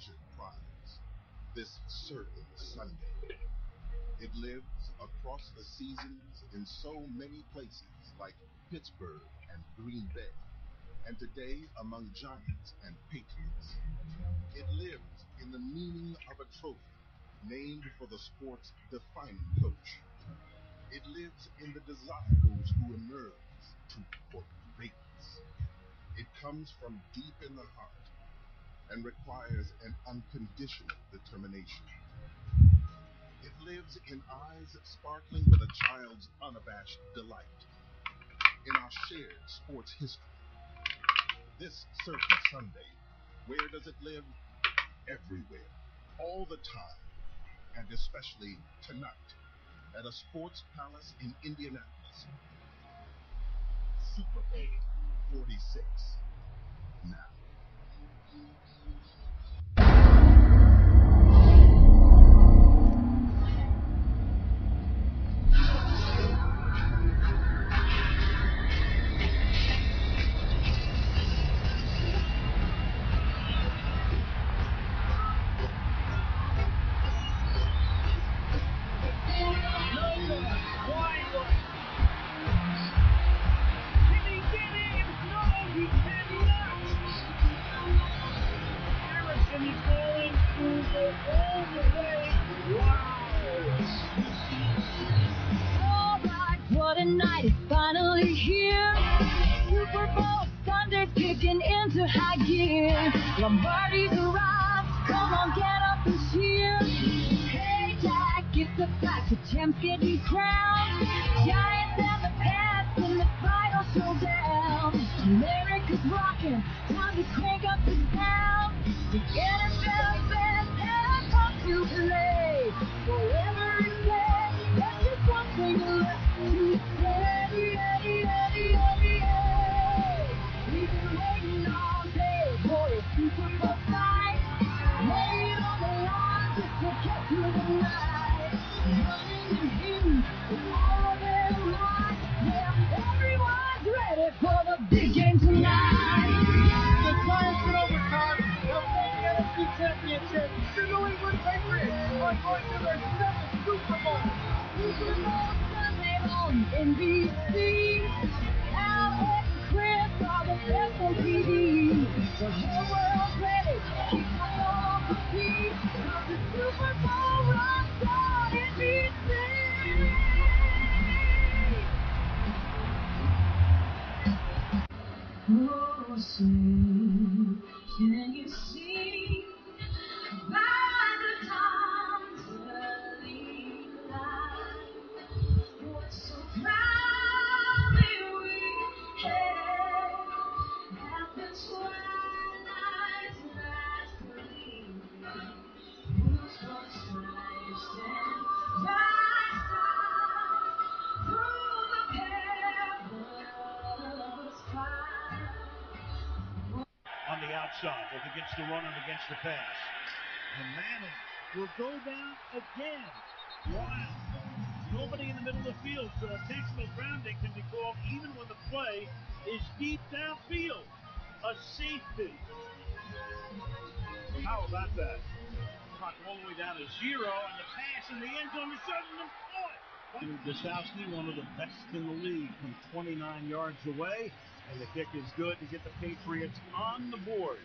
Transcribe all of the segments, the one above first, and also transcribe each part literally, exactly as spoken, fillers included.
treasured prize, this certain Sunday. It lives across the seasons in so many places like Pittsburgh and Green Bay, and today among Giants and Patriots. It lives in the meaning of a trophy named for the sport's defining coach. It lives in the desire of those who emerge to for greatness. It comes from deep in the heart and requires an unconditional determination. It lives in eyes sparkling with a child's unabashed delight in our shared sports history. This certain Sunday, where does it live? Everywhere, all the time, and especially tonight at a sports palace in Indianapolis. Super Bowl forty-six. Now. What a night, it's finally here. Super Bowl Sunday's kicking into high gear. Lombardi's arrived, come on, get up and cheer. Hey Jack, it's a fact, the champs getting crowned. Giants and the Pats in the final showdown. America's rocking, time to crank up the sound. The N F L fans have come to play. Forever it says, that's just one thing left. We've been waiting all day for a Super Bowl fight. Laid on the line just to get through the night. Running and hitting with all of their might. Yeah, everyone's ready for the big game tonight. The Giants in overtime have won the N F C Championship. The New England Patriots are going to their seventh Super Bowl. Super Bowl Sunday on N B C. Al and Chris are the best on T V. The whole world's ready. Keep on on the feet. Cause the Super Bowl runs on N B C. Oh, sing, can you see by the dawn's early light what so proudly we hailed at the twilight's last gleaming, whose voice strikes and rise through the perilous fight. On the outside, both against the run and against the pass. And Manning will go down again. Wow. Nobody in the middle of the field, so intentional grounding can be called even when the play is deep downfield. A safety. How about that? Clock all the way down to zero, and the pass in the end zone is sudden and caught. Gostkowski, one of the best in the league, from twenty-nine yards away. And the kick is good to get the Patriots on the board.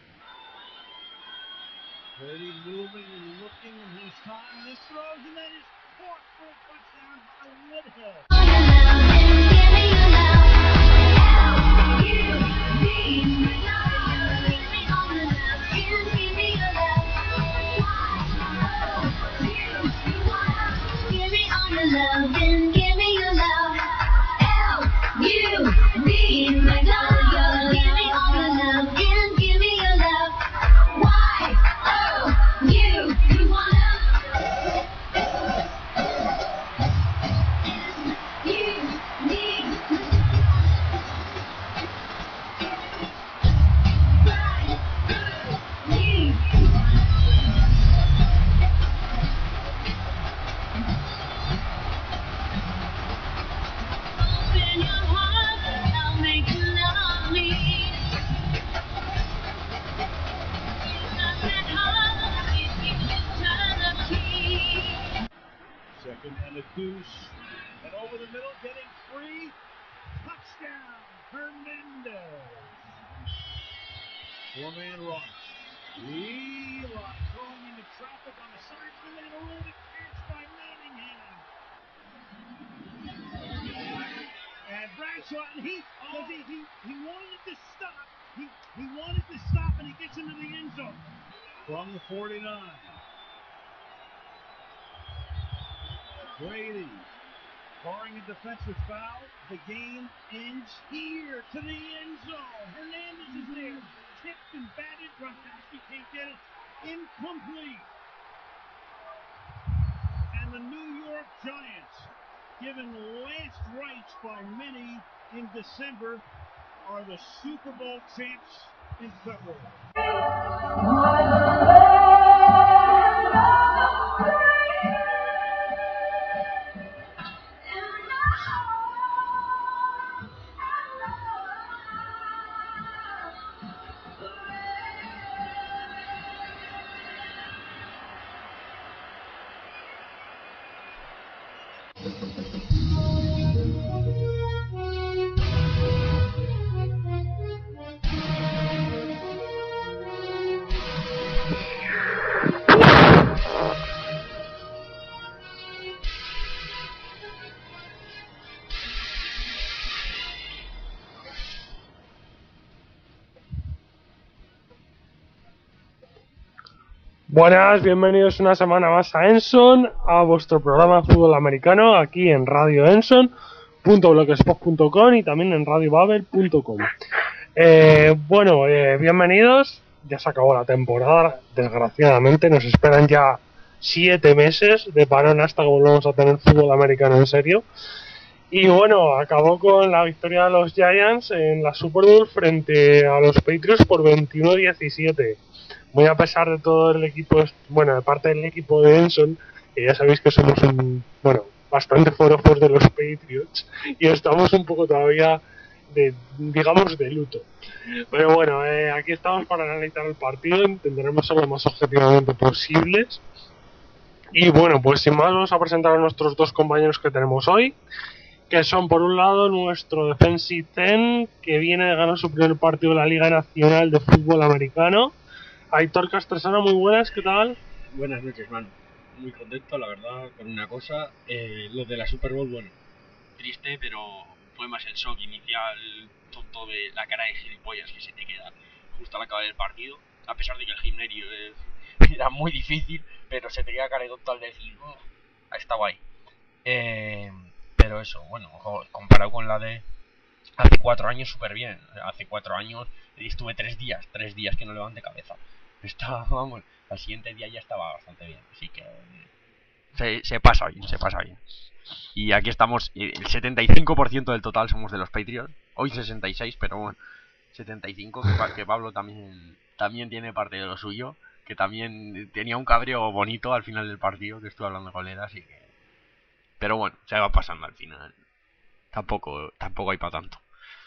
Brady moving and looking, and he's time, and this throws, and that is caught for a touchdown by Woodhead. You need Four-man rush. Eli throwing into traffic on the side, and then a loaded catch by Manningham. And Bradshaw, and he, oh. he, he, he wanted to stop. He, he wanted to stop, and he gets into the end zone. From the forty-nine. Brady barring a defensive foul. The game ends here to the end zone. Hernandez is there. Tipped and batted. Gronkowski can't get it. Incomplete. And the New York Giants, given last rites by many in December, are the Super Bowl champs in February. Buenas, bienvenidos una semana más a Enson, a vuestro programa de fútbol americano, aquí en Radio Enson punto blogspot punto com y también en radio babel punto com. Eh, bueno, eh, bienvenidos, ya se acabó la temporada, desgraciadamente, nos esperan ya siete meses de parón hasta que volvamos a tener fútbol americano en serio. Y bueno, acabó con la victoria de los Giants en la Super Bowl frente a los Patriots por veintiuno a diecisiete. Muy a pesar de todo el equipo, bueno, de parte del equipo de Enson, que ya sabéis que somos un, bueno, bastante forofos de los Patriots y estamos un poco todavía, de, digamos, de luto. Pero bueno, eh, aquí estamos para analizar el partido, intentaremos ser lo más objetivamente posibles. Y bueno, pues sin más vamos a presentar a nuestros dos compañeros que tenemos hoy, que son por un lado nuestro defensive end, que viene de ganar su primer partido de la Liga Nacional de Fútbol Americano. Aitor Castresana, muy buenas, ¿qué tal? Buenas noches, mano. Muy contento, la verdad, con una cosa. Eh, lo de la Super Bowl, bueno, triste, pero fue más el shock inicial, tonto de la cara de gilipollas que se te queda justo al acabar el partido. A pesar de que el gimnasio es, era muy difícil, pero se te queda cara de tonto al decir, oh, ha estado ahí. Eh, pero eso, bueno, comparado con la de hace cuatro años, súper bien. Hace cuatro años estuve tres días, tres días que no levanté cabeza. Estaba, vamos, al siguiente día ya estaba bastante bien, así que se, se pasa bien, se pasa bien. Y aquí estamos, el setenta y cinco por ciento del total somos de los Patriots, hoy sesenta y seis, pero bueno, setenta y cinco, que, que Pablo también, también tiene parte de lo suyo, que también tenía un cabreo bonito al final del partido, que estuve hablando con él, así que... Pero bueno, se va pasando al final, tampoco, tampoco hay para tanto.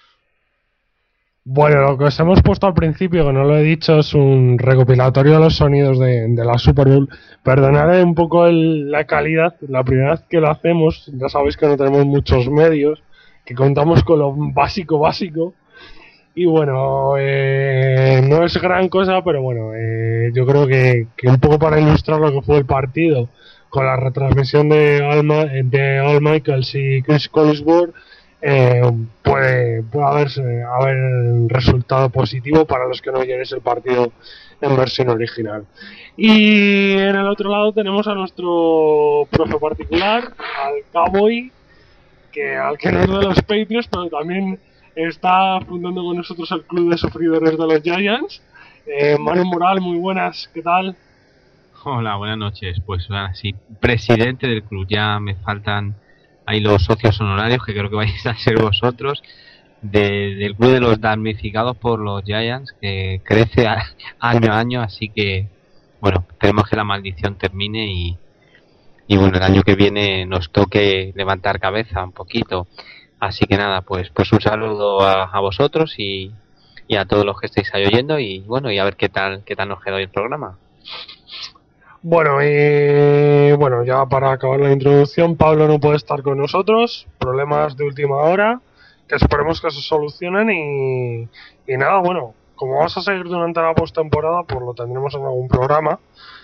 Bueno, lo que os hemos puesto al principio, que no lo he dicho, es un recopilatorio de los sonidos de, de la Super Bowl. Perdonad un poco el, la calidad, la primera vez que lo hacemos, ya sabéis que no tenemos muchos medios, que contamos con lo básico, básico. Y bueno, eh, no es gran cosa, pero bueno, eh, yo creo que, que un poco para ilustrar lo que fue el partido, con la retransmisión de Al, de Al Michaels y Chris Collinsworth, Eh, puede, puede haberse, haber resultado positivo para los que no oyeres el partido en versión original. Y en el otro lado tenemos a nuestro profe particular, al Cowboy, que al que no es de los Patriots, pero también está fundando con nosotros el club de sufridores de los Giants. eh, Manu Moral, muy buenas, ¿qué tal? Hola, buenas noches. Pues sí, presidente del club, ya me faltan hay los socios honorarios, que creo que vais a ser vosotros, de, del club de los damnificados por los Giants, que crece a, año a año, así que, bueno, queremos que la maldición termine y, y bueno, el año que viene nos toque levantar cabeza un poquito. Así que nada, pues pues un saludo a, a vosotros y, y a todos los que estáis ahí oyendo, y bueno, y a ver qué tal, qué tal nos queda hoy el programa. Bueno, y bueno, ya para acabar la introducción, Pablo no puede estar con nosotros, problemas de última hora, que esperemos que se solucionen y, y nada, bueno, como vamos a seguir durante la postemporada, pues lo tendremos en algún programa.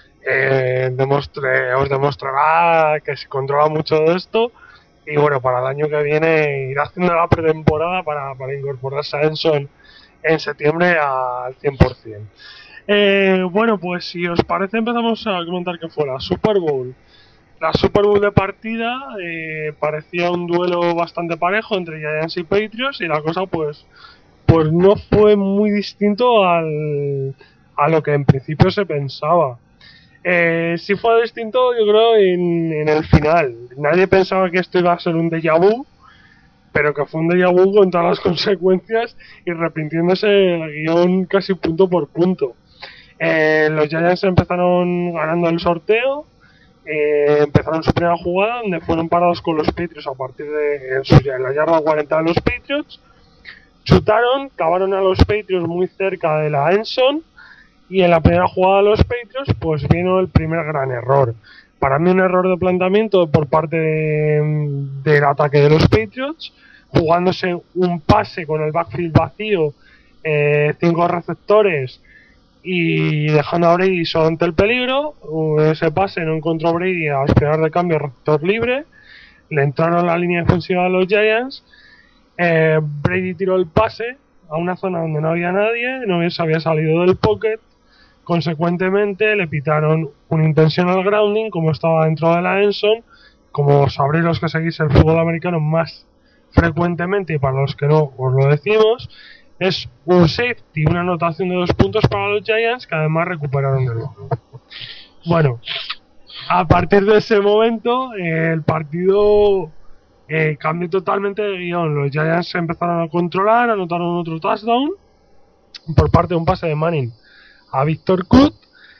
Eh, demostre, os demostrará que se controla mucho de esto. Y bueno, para el año que viene irá haciendo la pretemporada para, para incorporarse a Enso en, en septiembre al cien por ciento. Eh, bueno, pues si os parece empezamos a comentar que fue la Super Bowl. La Super Bowl de partida eh, parecía un duelo bastante parejo entre Giants y Patriots y la cosa pues, pues no fue muy distinto al, a lo que en principio se pensaba. Eh, sí fue distinto, yo creo, en, en el final. Nadie pensaba que esto iba a ser un déjà vu, pero que fue un déjà vu con todas las consecuencias y repitiéndose el guión casi punto por punto. Eh, los Giants empezaron ganando el sorteo, eh, empezaron su primera jugada donde fueron parados con los Patriots a partir de en, su, en la yarda cuarenta de los Patriots. Chutaron, cavaron a los Patriots muy cerca de la endzone. Y en la primera jugada de los Patriots, pues vino el primer gran error. Para mí un error de planteamiento por parte de, del ataque de los Patriots, jugándose un pase con el backfield vacío, eh, cinco receptores y dejando a Brady solo ante el peligro. Ese pase no encontró Brady a esperar de cambio receptor libre, le entraron a la línea defensiva de los Giants, eh, Brady tiró el pase a una zona donde no había nadie, no se había salido del pocket. Consecuentemente le pitaron un intentional grounding como estaba dentro de la endzone. Como sabréis los que seguís el fútbol americano más frecuentemente y para los que no os lo decimos, es un safety, una anotación de dos puntos para los Giants que además recuperaron el balón. Bueno, a partir de ese momento eh, el partido eh, cambió totalmente de guión. Los Giants se empezaron a controlar, anotaron otro touchdown por parte de un pase de Manning a Victor Kut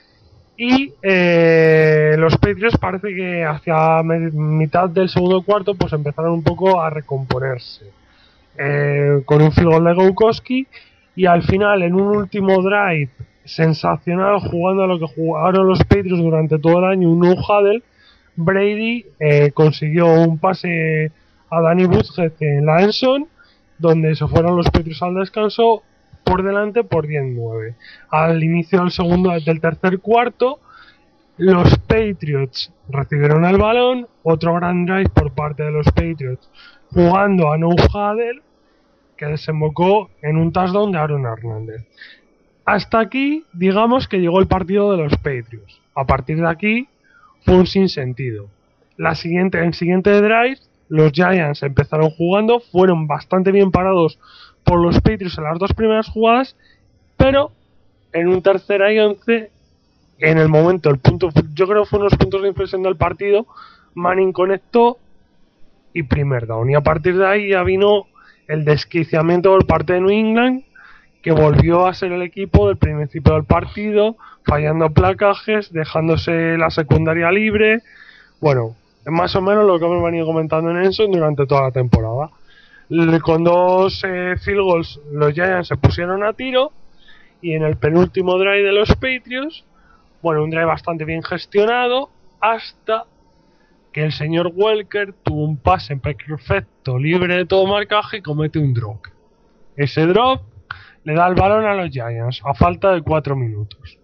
y eh, los Patriots parece que hacia me- mitad del segundo cuarto pues empezaron un poco a recomponerse eh, con un field goal de Gokowski y al final en un último drive sensacional jugando a lo que jugaron los Patriots durante todo el año, un no-huddle, Brady eh, consiguió un pase a Danny Woodhead en la endzone donde se fueron los Patriots al descanso por delante por diez nueve. Al inicio del segundo del tercer cuarto, los Patriots recibieron el balón, otro gran drive por parte de los Patriots, jugando a no huddle, que desembocó en un touchdown de Aaron Hernández. Hasta aquí, digamos que llegó el partido de los Patriots. A partir de aquí, fue un sinsentido. La siguiente, el siguiente drive, los Giants empezaron jugando, fueron bastante bien parados por los Patriots en las dos primeras jugadas, pero en un tercera y once, en el momento, el punto, yo creo que fue unos puntos de inflexión del partido, Manning conectó y primer down. Y a partir de ahí ya vino el desquiciamiento por parte de New England, que volvió a ser el equipo del principio del partido, fallando placajes, dejándose la secundaria libre. Bueno, es más o menos lo que hemos venido comentando en Enzo durante toda la temporada. Con dos eh, field goals los Giants se pusieron a tiro y en el penúltimo drive de los Patriots, bueno, un drive bastante bien gestionado hasta que el señor Welker tuvo un pase perfecto, libre de todo marcaje y comete un drop. Ese drop le da el balón a los Giants a falta de cuatro minutos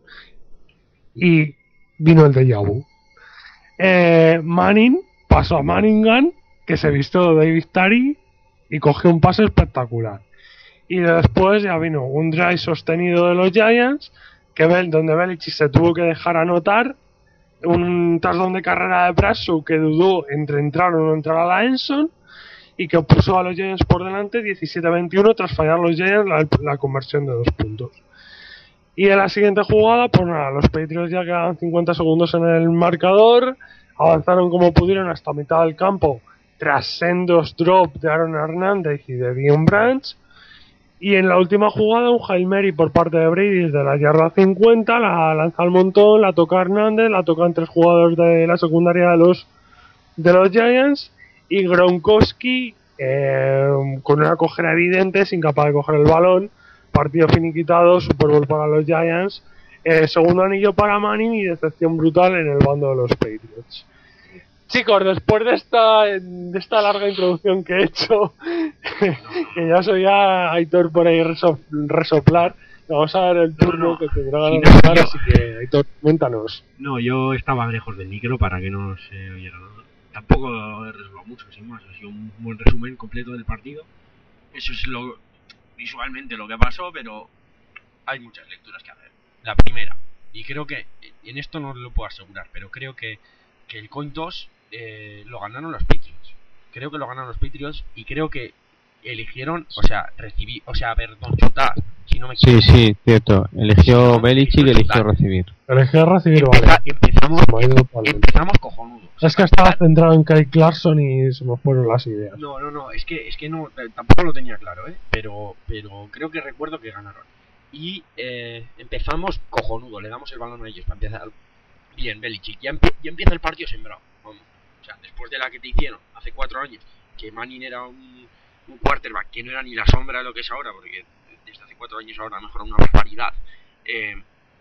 y vino el déjà vu. eh, Manning pasó a Manningham, que se vistió de David Tari y cogió un pase espectacular. Y después ya vino un drive sostenido de los Giants, que donde Belichick se tuvo que dejar anotar un touchdown de carrera de Bradshaw que dudó entre entrar o no entrar a la endzone y que puso a los Giants por delante diecisiete a veintiuno tras fallar los Giants la, la conversión de dos puntos. Y en la siguiente jugada, pues nada, los Patriots ya quedaban cincuenta segundos en el marcador, avanzaron como pudieron hasta mitad del campo tras sendos drop de Aaron Hernández y de Dion Branch, y en la última jugada un Hail Mary por parte de Brady desde la yarda cincuenta, la lanza al montón, la toca Hernández, la tocan tres jugadores de la secundaria de los de los Giants y Gronkowski eh, con una cojera evidente es incapaz de coger el balón. Partido finiquitado, Super Bowl para los Giants, eh, segundo anillo para Manning y decepción brutal en el bando de los Patriots. Chicos, después de esta de esta larga introducción que he hecho, que ya soy a Aitor por ahí resoplar, Vamos a dar el turno No, no. que tendrá Si ganas no, de hablar, yo- así que Aitor, cuéntanos. No, yo estaba lejos del micro para que no se oyera nada. Tampoco he resuelto mucho, sin más. Ha sido un buen resumen completo del partido. Eso es lo visualmente lo que pasó, pero hay muchas lecturas que hacer. La primera, y creo que en esto no lo puedo asegurar, pero creo que, que el coin toss eh, lo ganaron los Patriots. Creo que lo ganaron los Patriots y creo que eligieron, o sea, recibir, o sea, perdón, chutar, si no me Sí, equivoco. sí, cierto. Eligió No, Belichick y eligió eligió chutar. recibir. Elegí a recibir, Empeza- vale. empezamos, Se me ha ido totalmente. empezamos cojonudos. Es que estaba centrado en Kyle Clarkson y se me fueron las ideas. No, no, no, es que, es que no, eh, tampoco lo tenía claro, ¿eh? Pero, pero creo que recuerdo que ganaron. Y eh, empezamos cojonudo, le damos el balón a ellos para empezar. Bien, Belichick, ya, empe- ya empieza el partido sembrado. Vamos. O sea, después de la que te hicieron hace cuatro años, que Manning era un, un quarterback que no era ni la sombra de lo que es ahora, porque desde hace cuatro años ahora ha mejorado una barbaridad. Eh,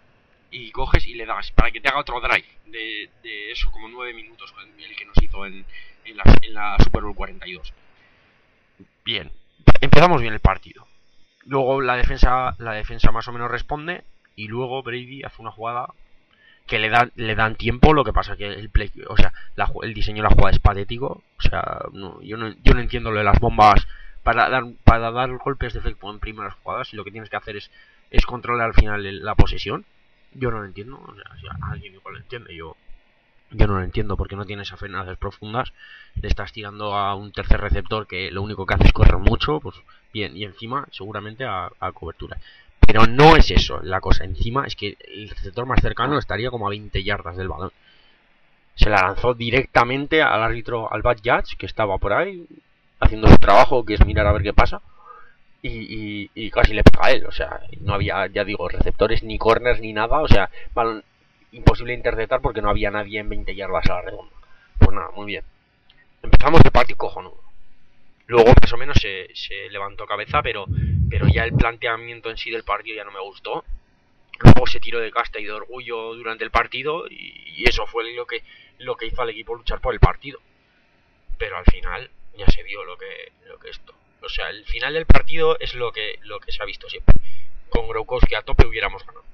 y coges y le das para que te haga otro drive de, de eso, como nueve minutos, con el que nos hizo en, en, la, en la Super Bowl cuarenta y dos. Bien, empezamos bien el partido. Luego la defensa la defensa más o menos responde y luego Brady hace una jugada que le dan le dan tiempo, lo que pasa que el play, o sea, la, el diseño de la jugada es patético, o sea, no, yo no yo no entiendo lo de las bombas para dar para dar golpes de efecto en primeras jugadas y lo que tienes que hacer es es controlar al final la posesión. Yo no lo entiendo, o sea, si alguien igual lo entiende, yo yo no lo entiendo porque no tienes amenazas profundas, le estás tirando a un tercer receptor que lo único que hace es correr mucho, pues bien, y encima seguramente a, a cobertura. Pero no es eso la cosa, encima es que el receptor más cercano estaría como a veinte yardas del balón. Se la lanzó directamente al árbitro, al bad judge, que estaba por ahí haciendo su trabajo, que es mirar a ver qué pasa. Y, y, y casi le pega a él, o sea, no había, ya digo, receptores ni corners ni nada, o sea, balón imposible interceptar porque no había nadie en veinte yardas a la redonda. Pues nada, muy bien. Empezamos el partido cojonudo. Luego más o menos se, se levantó cabeza, pero, pero ya el planteamiento en sí del partido ya no me gustó. Luego se tiró de casta y de orgullo durante el partido y, y eso fue lo que, lo que hizo al equipo luchar por el partido. Pero al final ya se vio lo que, lo que esto. O sea, el final del partido es lo que, lo que se ha visto siempre. Con Gronkowski a tope hubiéramos ganado.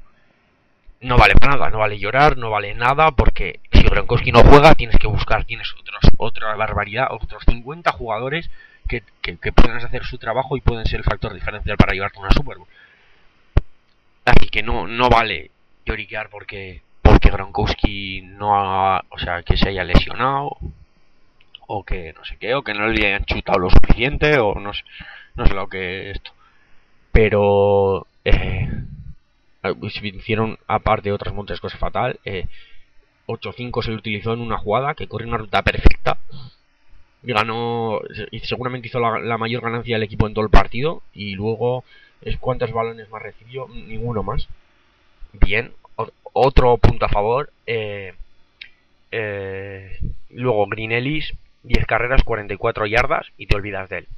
No vale para nada, no vale llorar, no vale nada, porque si Gronkowski no juega tienes que buscar, tienes otros, otra barbaridad, otros cincuenta jugadores que, que, que pueden hacer su trabajo y pueden ser el factor diferencial para llevarte a una Super Bowl. Así que no, no vale lloriquear porque, porque Gronkowski no ha, o sea, que se haya lesionado, o que no sé qué, o que no le hayan chutado lo suficiente, o no sé, no sé lo que esto. Pero eh, hicieron, aparte de otras montes cosas fatal, eh, ocho cinco se lo utilizó en una jugada que corrió una ruta perfecta y ganó, y seguramente hizo la, la mayor ganancia del equipo en todo el partido. Y luego, ¿cuántos balones más recibió? Ninguno más. Bien, o, otro punto a favor. eh, eh, luego Green Ellis, diez carreras, cuarenta y cuatro yardas y te olvidas de él.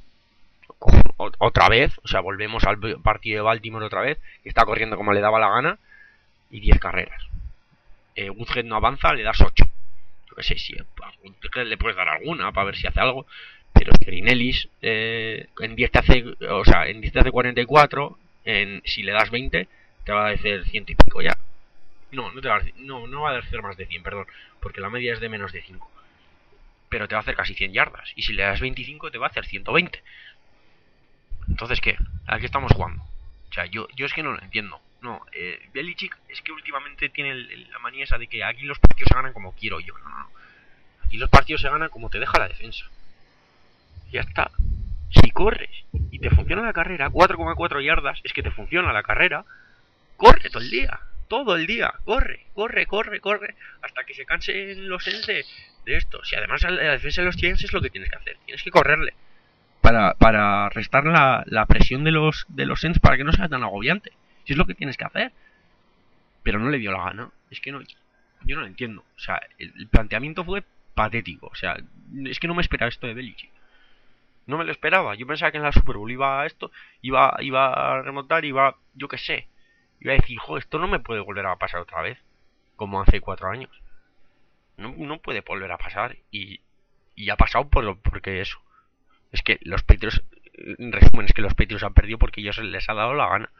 Otra vez, o sea, volvemos al partido de Baltimore otra vez, que está corriendo como le daba la gana, y diez carreras. eh, Woodhead no avanza, le das ocho. Yo que sé, si a Woodhead le puedes dar alguna para ver si hace algo, pero Green Ellis eh, en diez te hace, o sea, en diez te hace cuarenta y cuatro, en, si le das veinte te va a hacer ciento y pico ya. No, no te va a hacer, no, no va a hacer más de cien, perdón, porque la media es de menos de cinco. Pero te va a hacer casi cien yardas, y si le das veinticinco te va a hacer ciento veinte. Entonces, ¿qué? ¿A qué estamos jugando? O sea, yo, yo es que no lo entiendo. No, eh, Belichick es que últimamente tiene el, el, la manía esa de que aquí los partidos se ganan como quiero yo. No, no, no. Aquí los partidos se ganan como te deja la defensa. Ya está. Si corres y te funciona la carrera, cuatro coma cuatro yardas, es que te funciona la carrera, corre todo el día. Todo el día. Corre, corre, corre, corre. Hasta que se cansen los Saints de, de esto. Si además la defensa de los Giants es lo que tienes que hacer. Tienes que correrle. Para, para restar la, la presión de los de los Saints para que no sea tan agobiante. Si es lo que tienes que hacer. Pero no le dio la gana. Es que no, yo no lo entiendo. O sea, el, el planteamiento fue patético. O sea, es que no me esperaba esto de Belichick. No me lo esperaba. Yo pensaba que en la Super Bowl iba a esto, iba, iba a remontar, iba, yo qué sé. Iba a decir, jo, esto no me puede volver a pasar otra vez. Como hace cuatro años. No, no puede volver a pasar. Y, y ha pasado por, porque eso. Es que los Patriots, en resumen, es que los Patriots han perdido porque ellos les ha dado la gana.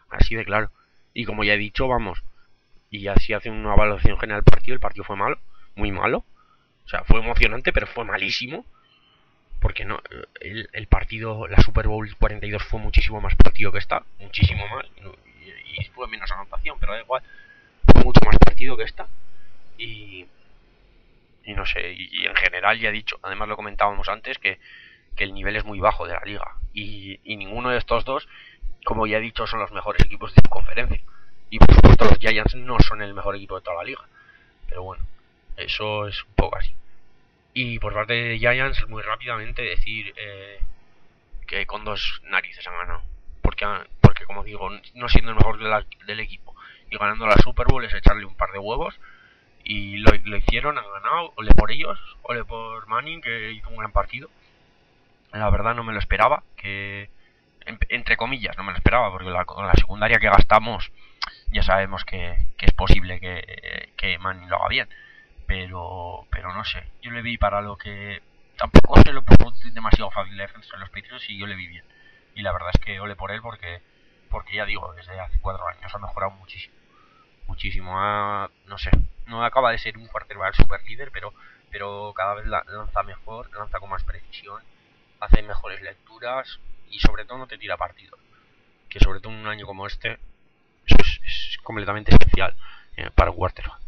así de claro. Y como ya he dicho, vamos, y así hace una evaluación general del partido, el partido fue malo, muy malo. O sea, fue emocionante, pero fue malísimo. Porque no, el, el partido, la Super Bowl cuarenta y dos fue muchísimo más partido que esta, muchísimo más, y, y fue menos anotación, pero da igual, fue mucho más partido que esta. Y, y no sé, y, y en general ya he dicho, además lo comentábamos antes, que, que el nivel es muy bajo de la liga. Y, y ninguno de estos dos, como ya he dicho, son los mejores equipos de su conferencia. Y por supuesto los Giants no son el mejor equipo de toda la liga. Pero bueno, eso es un poco así. Y por parte de Giants, muy rápidamente decir eh, que con dos narices han ganado. Porque, porque como digo, no siendo el mejor de la, del equipo y ganando la Super Bowl es echarle un par de huevos. Y lo, lo hicieron, han ganado, ole por ellos, ole por Manning, que hizo un gran partido. La verdad no me lo esperaba, que entre comillas no me lo esperaba, porque la, con la secundaria que gastamos ya sabemos que, que es posible que, que Manning lo haga bien. Pero pero no sé, yo le vi para lo que tampoco se lo pongo demasiado fácil la defensa de los Patriots y yo le vi bien. Y la verdad es que ole por él porque porque ya digo, desde hace cuatro años ha mejorado muchísimo. Muchísimo, ha, no sé, no acaba de ser un quarterback super líder, pero pero cada vez la, lanza mejor, lanza con más precisión, hace mejores lecturas y sobre todo no te tira partido. Que sobre todo en un año como este, eso es, es completamente especial eh, para un quarterback.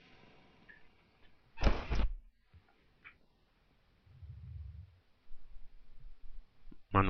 Manu.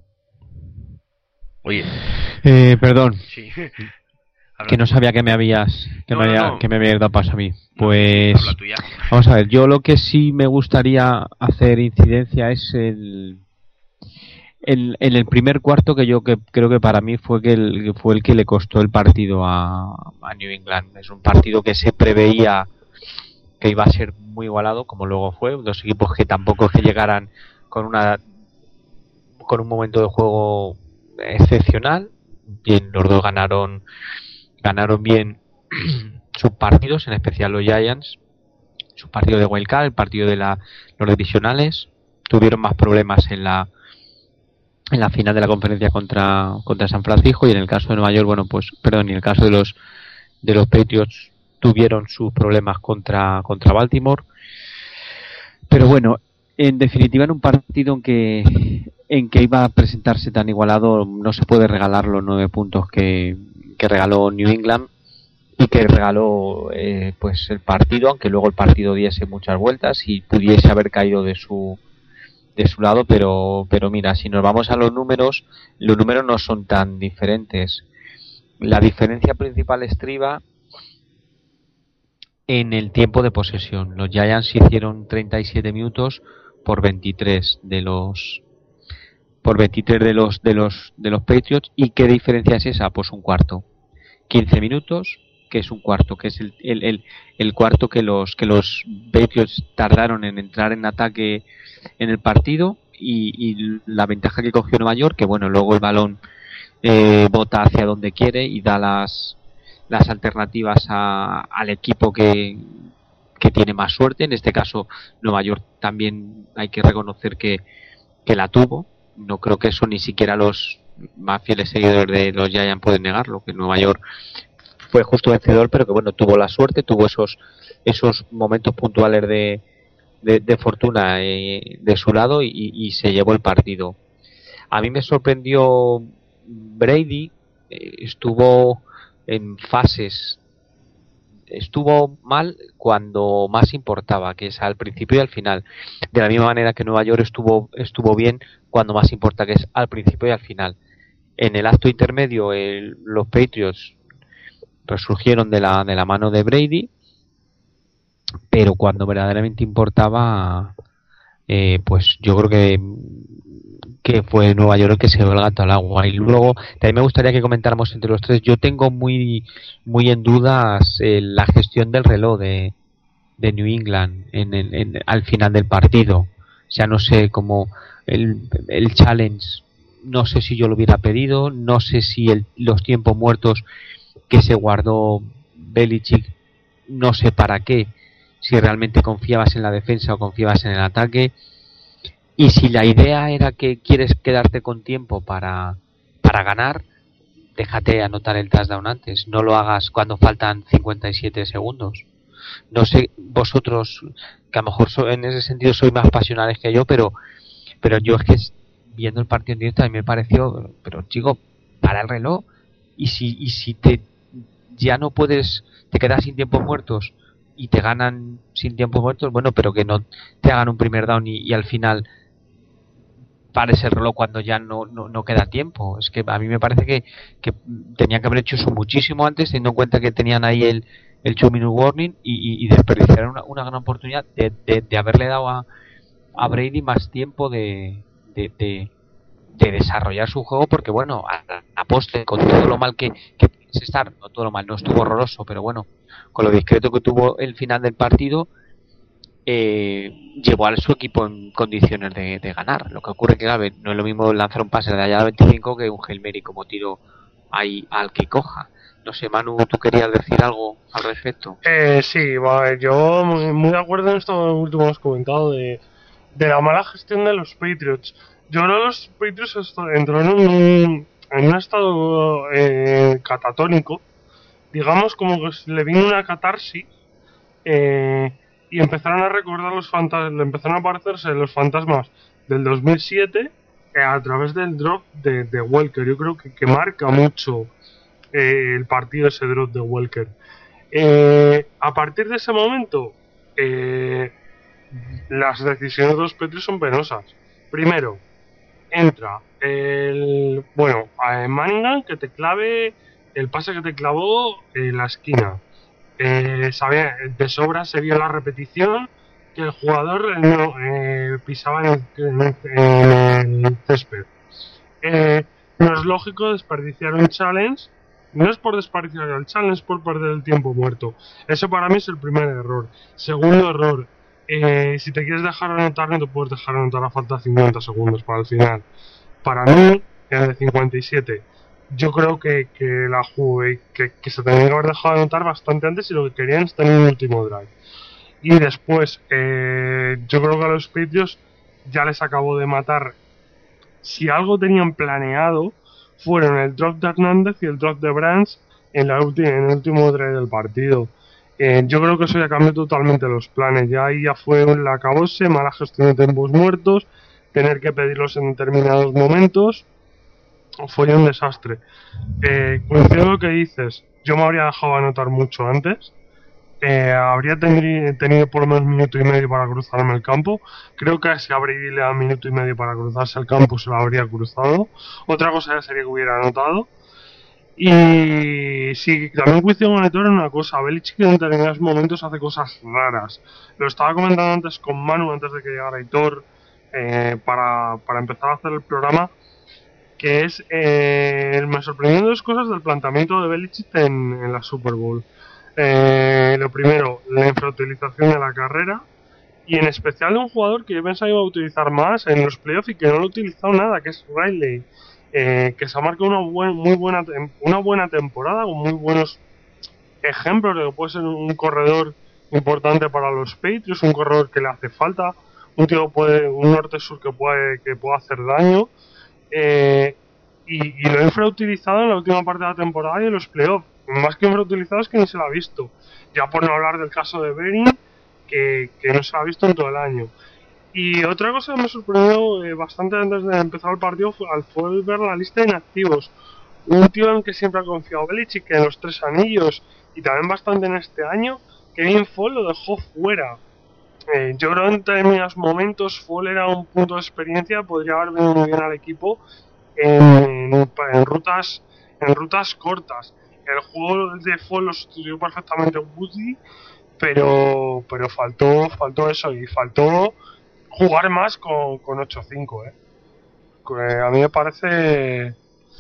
Oye. Eh, perdón. Sí. Que no sabía que me habías que, no, me, había, no, no. que me habías dado paso a mí. Pues Habla tuya. Vamos a ver, yo lo que sí me gustaría hacer incidencia es el en, en el primer cuarto, que yo que creo que para mí fue que el, fue el que le costó el partido a, a New England. Es un partido que se preveía que iba a ser muy igualado, como luego fue, dos equipos que tampoco es que llegaran con una con un momento de juego excepcional. Bien, los dos ganaron ganaron bien sus partidos, en especial los Giants, su partido de Wild Card, el partido de la, los divisionales. Tuvieron más problemas en la en la final de la conferencia contra contra San Francisco, y en el caso de Nueva York, bueno, pues perdón, y en el caso de los de los Patriots tuvieron sus problemas contra contra Baltimore. Pero bueno, en definitiva, en un partido en que en que iba a presentarse tan igualado, no se puede regalar los nueve puntos que, que regaló New England y que regaló eh, pues el partido, aunque luego el partido diese muchas vueltas y pudiese haber caído de su de su lado, pero pero mira, si nos vamos a los números, los números no son tan diferentes. La diferencia principal estriba en el tiempo de posesión. Los Giants hicieron treinta y siete minutos por veintitrés de los por veintitrés de los de los de los Patriots. ¿Y qué diferencia es esa? Pues un cuarto. quince minutos, que es un cuarto, que es el el, el, el cuarto que los que los Patriots tardaron en entrar en ataque en el partido, y, y la ventaja que cogió Nueva York, que bueno, luego el balón eh, bota hacia donde quiere y da las las alternativas a, al equipo que que tiene más suerte. En este caso Nueva York también hay que reconocer que, que la tuvo. No creo que eso ni siquiera los más fieles seguidores de los Giants pueden negarlo, que Nueva York fue justo vencedor, pero que bueno, tuvo la suerte, tuvo esos esos momentos puntuales de, de, de fortuna eh, de su lado, y, y se llevó el partido. A mí me sorprendió Brady, eh, estuvo en fases estuvo mal cuando más importaba, que es al principio y al final, de la misma manera que Nueva York estuvo estuvo bien cuando más importa, que es al principio y al final. En el acto intermedio el, los Patriots resurgieron de la de la mano de Brady, pero cuando verdaderamente importaba, eh, pues yo creo que que fue Nueva York el que se llevó el gato al agua. Y luego también me gustaría que comentáramos entre los tres. Yo tengo muy muy en dudas eh, la gestión del reloj de, de New England en el, en, al final del partido. O sea, no sé cómo el, el challenge, no sé si yo lo hubiera pedido, no sé si el, los tiempos muertos que se guardó Belichick, no sé para qué, si realmente confiabas en la defensa o confiabas en el ataque. Y si la idea era que quieres quedarte con tiempo para, para ganar, déjate anotar el touchdown antes, no lo hagas cuando faltan cincuenta y siete segundos. No sé vosotros, que a lo mejor so, en ese sentido sois más pasionales que yo, pero pero yo es que viendo el partido en directo a mí me pareció, pero chico, para el reloj, y si y si te ya no puedes, te quedas sin tiempos muertos y te ganan sin tiempos muertos, bueno, pero que no te hagan un primer down y, y al final pares el reloj cuando ya no, no, no queda tiempo. Es que a mí me parece que, que tenían que haber hecho eso muchísimo antes, teniendo en cuenta que tenían ahí el, el two minute warning y, y, y desperdiciaron una, una gran oportunidad de, de, de haberle dado a, a Brady más tiempo de, de, de, de desarrollar su juego, porque bueno, a, a poste, con todo lo mal que, que estar, no todo lo mal, no estuvo horroroso, pero bueno, con lo discreto que tuvo el final del partido, eh, llevó a su equipo en condiciones de, de ganar. Lo que ocurre que, a ver, no es lo mismo lanzar un pase de allá a veinticinco que un Hail Mary como tiro ahí al que coja. No sé, Manu, ¿tú querías decir algo al respecto? Eh, sí, vale, yo muy, muy de acuerdo en esto último que has comentado de, de la mala gestión de los Patriots. Yo creo que los Patriots entraron en un, en un estado eh, catatónico, digamos como que le vino una catarsis, eh, y empezaron a recordar los fantasmas, empezaron a aparecerse los fantasmas del dos mil siete eh, a través del drop de, de Welker. Yo creo que, que marca mucho eh, el partido ese drop de Welker. Eh, a partir de ese momento, eh, las decisiones de los Patriots son penosas. Primero, entra el bueno a Manningham que te clave el pase que te clavó en la esquina. Eh, sabía, de sobra se vio la repetición que el jugador no eh, pisaba en el, en el, en el césped. Eh, no es lógico desperdiciar un challenge. No es por desperdiciar el challenge, es por perder el tiempo muerto. Eso para mí es el primer error. Segundo error, eh, si te quieres dejar anotar, no te puedes dejar anotar a falta de cincuenta segundos para el final. Para mí, en el cincuenta y siete, yo creo que, que la jugué, que, que se tenía que haber dejado anotar bastante antes y lo que querían es tener un último drive. Y después, eh, yo creo que a los Patriots ya les acabó de matar. Si algo tenían planeado, fueron el drop de Hernández y el drop de Branch en, la ulti- en el último drive del partido. Eh, yo creo que eso ya cambió totalmente los planes. Ya ahí ya fue un acabose, mala gestión de tiempos muertos, tener que pedirlos en determinados momentos. Fue un desastre. Eh, coincido con lo que dices. Yo me habría dejado anotar mucho antes. Eh, habría tendrí, tenido por lo menos un minuto y medio para cruzarme el campo. Creo que si a Brady le da un minuto y medio para cruzarse el campo, se lo habría cruzado. Otra cosa ya sería que hubiera anotado. Y sí, también coincido con Héctor en una cosa. Belichick en determinados momentos hace cosas raras. Lo estaba comentando antes con Manu, antes de que llegara Héctor, eh, para, para empezar a hacer el programa, que es, eh, me sorprendieron dos cosas del planteamiento de Belichick en, en la Super Bowl. Eh, lo primero, la infrautilización de la carrera, y en especial de un jugador que yo pensaba iba a utilizar más en los playoffs y que no lo ha utilizado nada, que es Riley, eh, que se ha marcado una, buen, muy buena, una buena temporada con muy buenos ejemplos de que puede ser un corredor importante para los Patriots, un corredor que le hace falta, un tío puede, un norte-sur que puede, que puede hacer daño. Eh, y, y lo he infrautilizado en la última parte de la temporada y en los playoffs. Más que infrautilizado es que ni se lo ha visto. Ya por no hablar del caso de Bering, que, que no se lo ha visto en todo el año. Y otra cosa que me sorprendió eh, bastante antes de empezar el partido fue, al fue ver la lista de inactivos. Un tío en que siempre ha confiado Belichick, que en los tres anillos y también bastante en este año, Kevin Fall lo dejó fuera. Eh, yo creo que en determinados momentos Fall era un punto de experiencia, podría haber venido muy bien al equipo en, en, en rutas en rutas cortas. El juego de Fall lo estudió perfectamente Woody, pero pero faltó faltó eso y faltó jugar más con, con ocho cinco. Eh. Eh, a mí me parece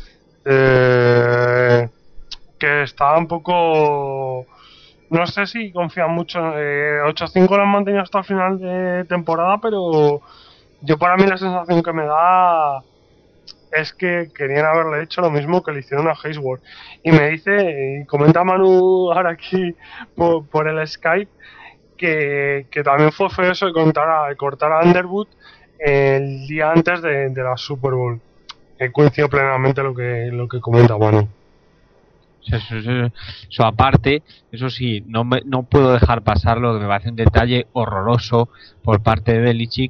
eh, que está un poco... No sé si confían mucho. Eh, ocho cinco lo han mantenido hasta el final de temporada, pero yo para mí la sensación que me da es que querían haberle hecho lo mismo que le hicieron a Haysworth. Y me dice, y comenta Manu ahora aquí por, por el Skype, que, que también fue feo eso de cortar a, cortar a Underwood el día antes de, de la Super Bowl. He coincidido plenamente lo que, lo que comenta Manu. Eso, eso, eso, eso aparte, eso sí, no me, no puedo dejar pasar lo que me parece un detalle horroroso por parte de Belichick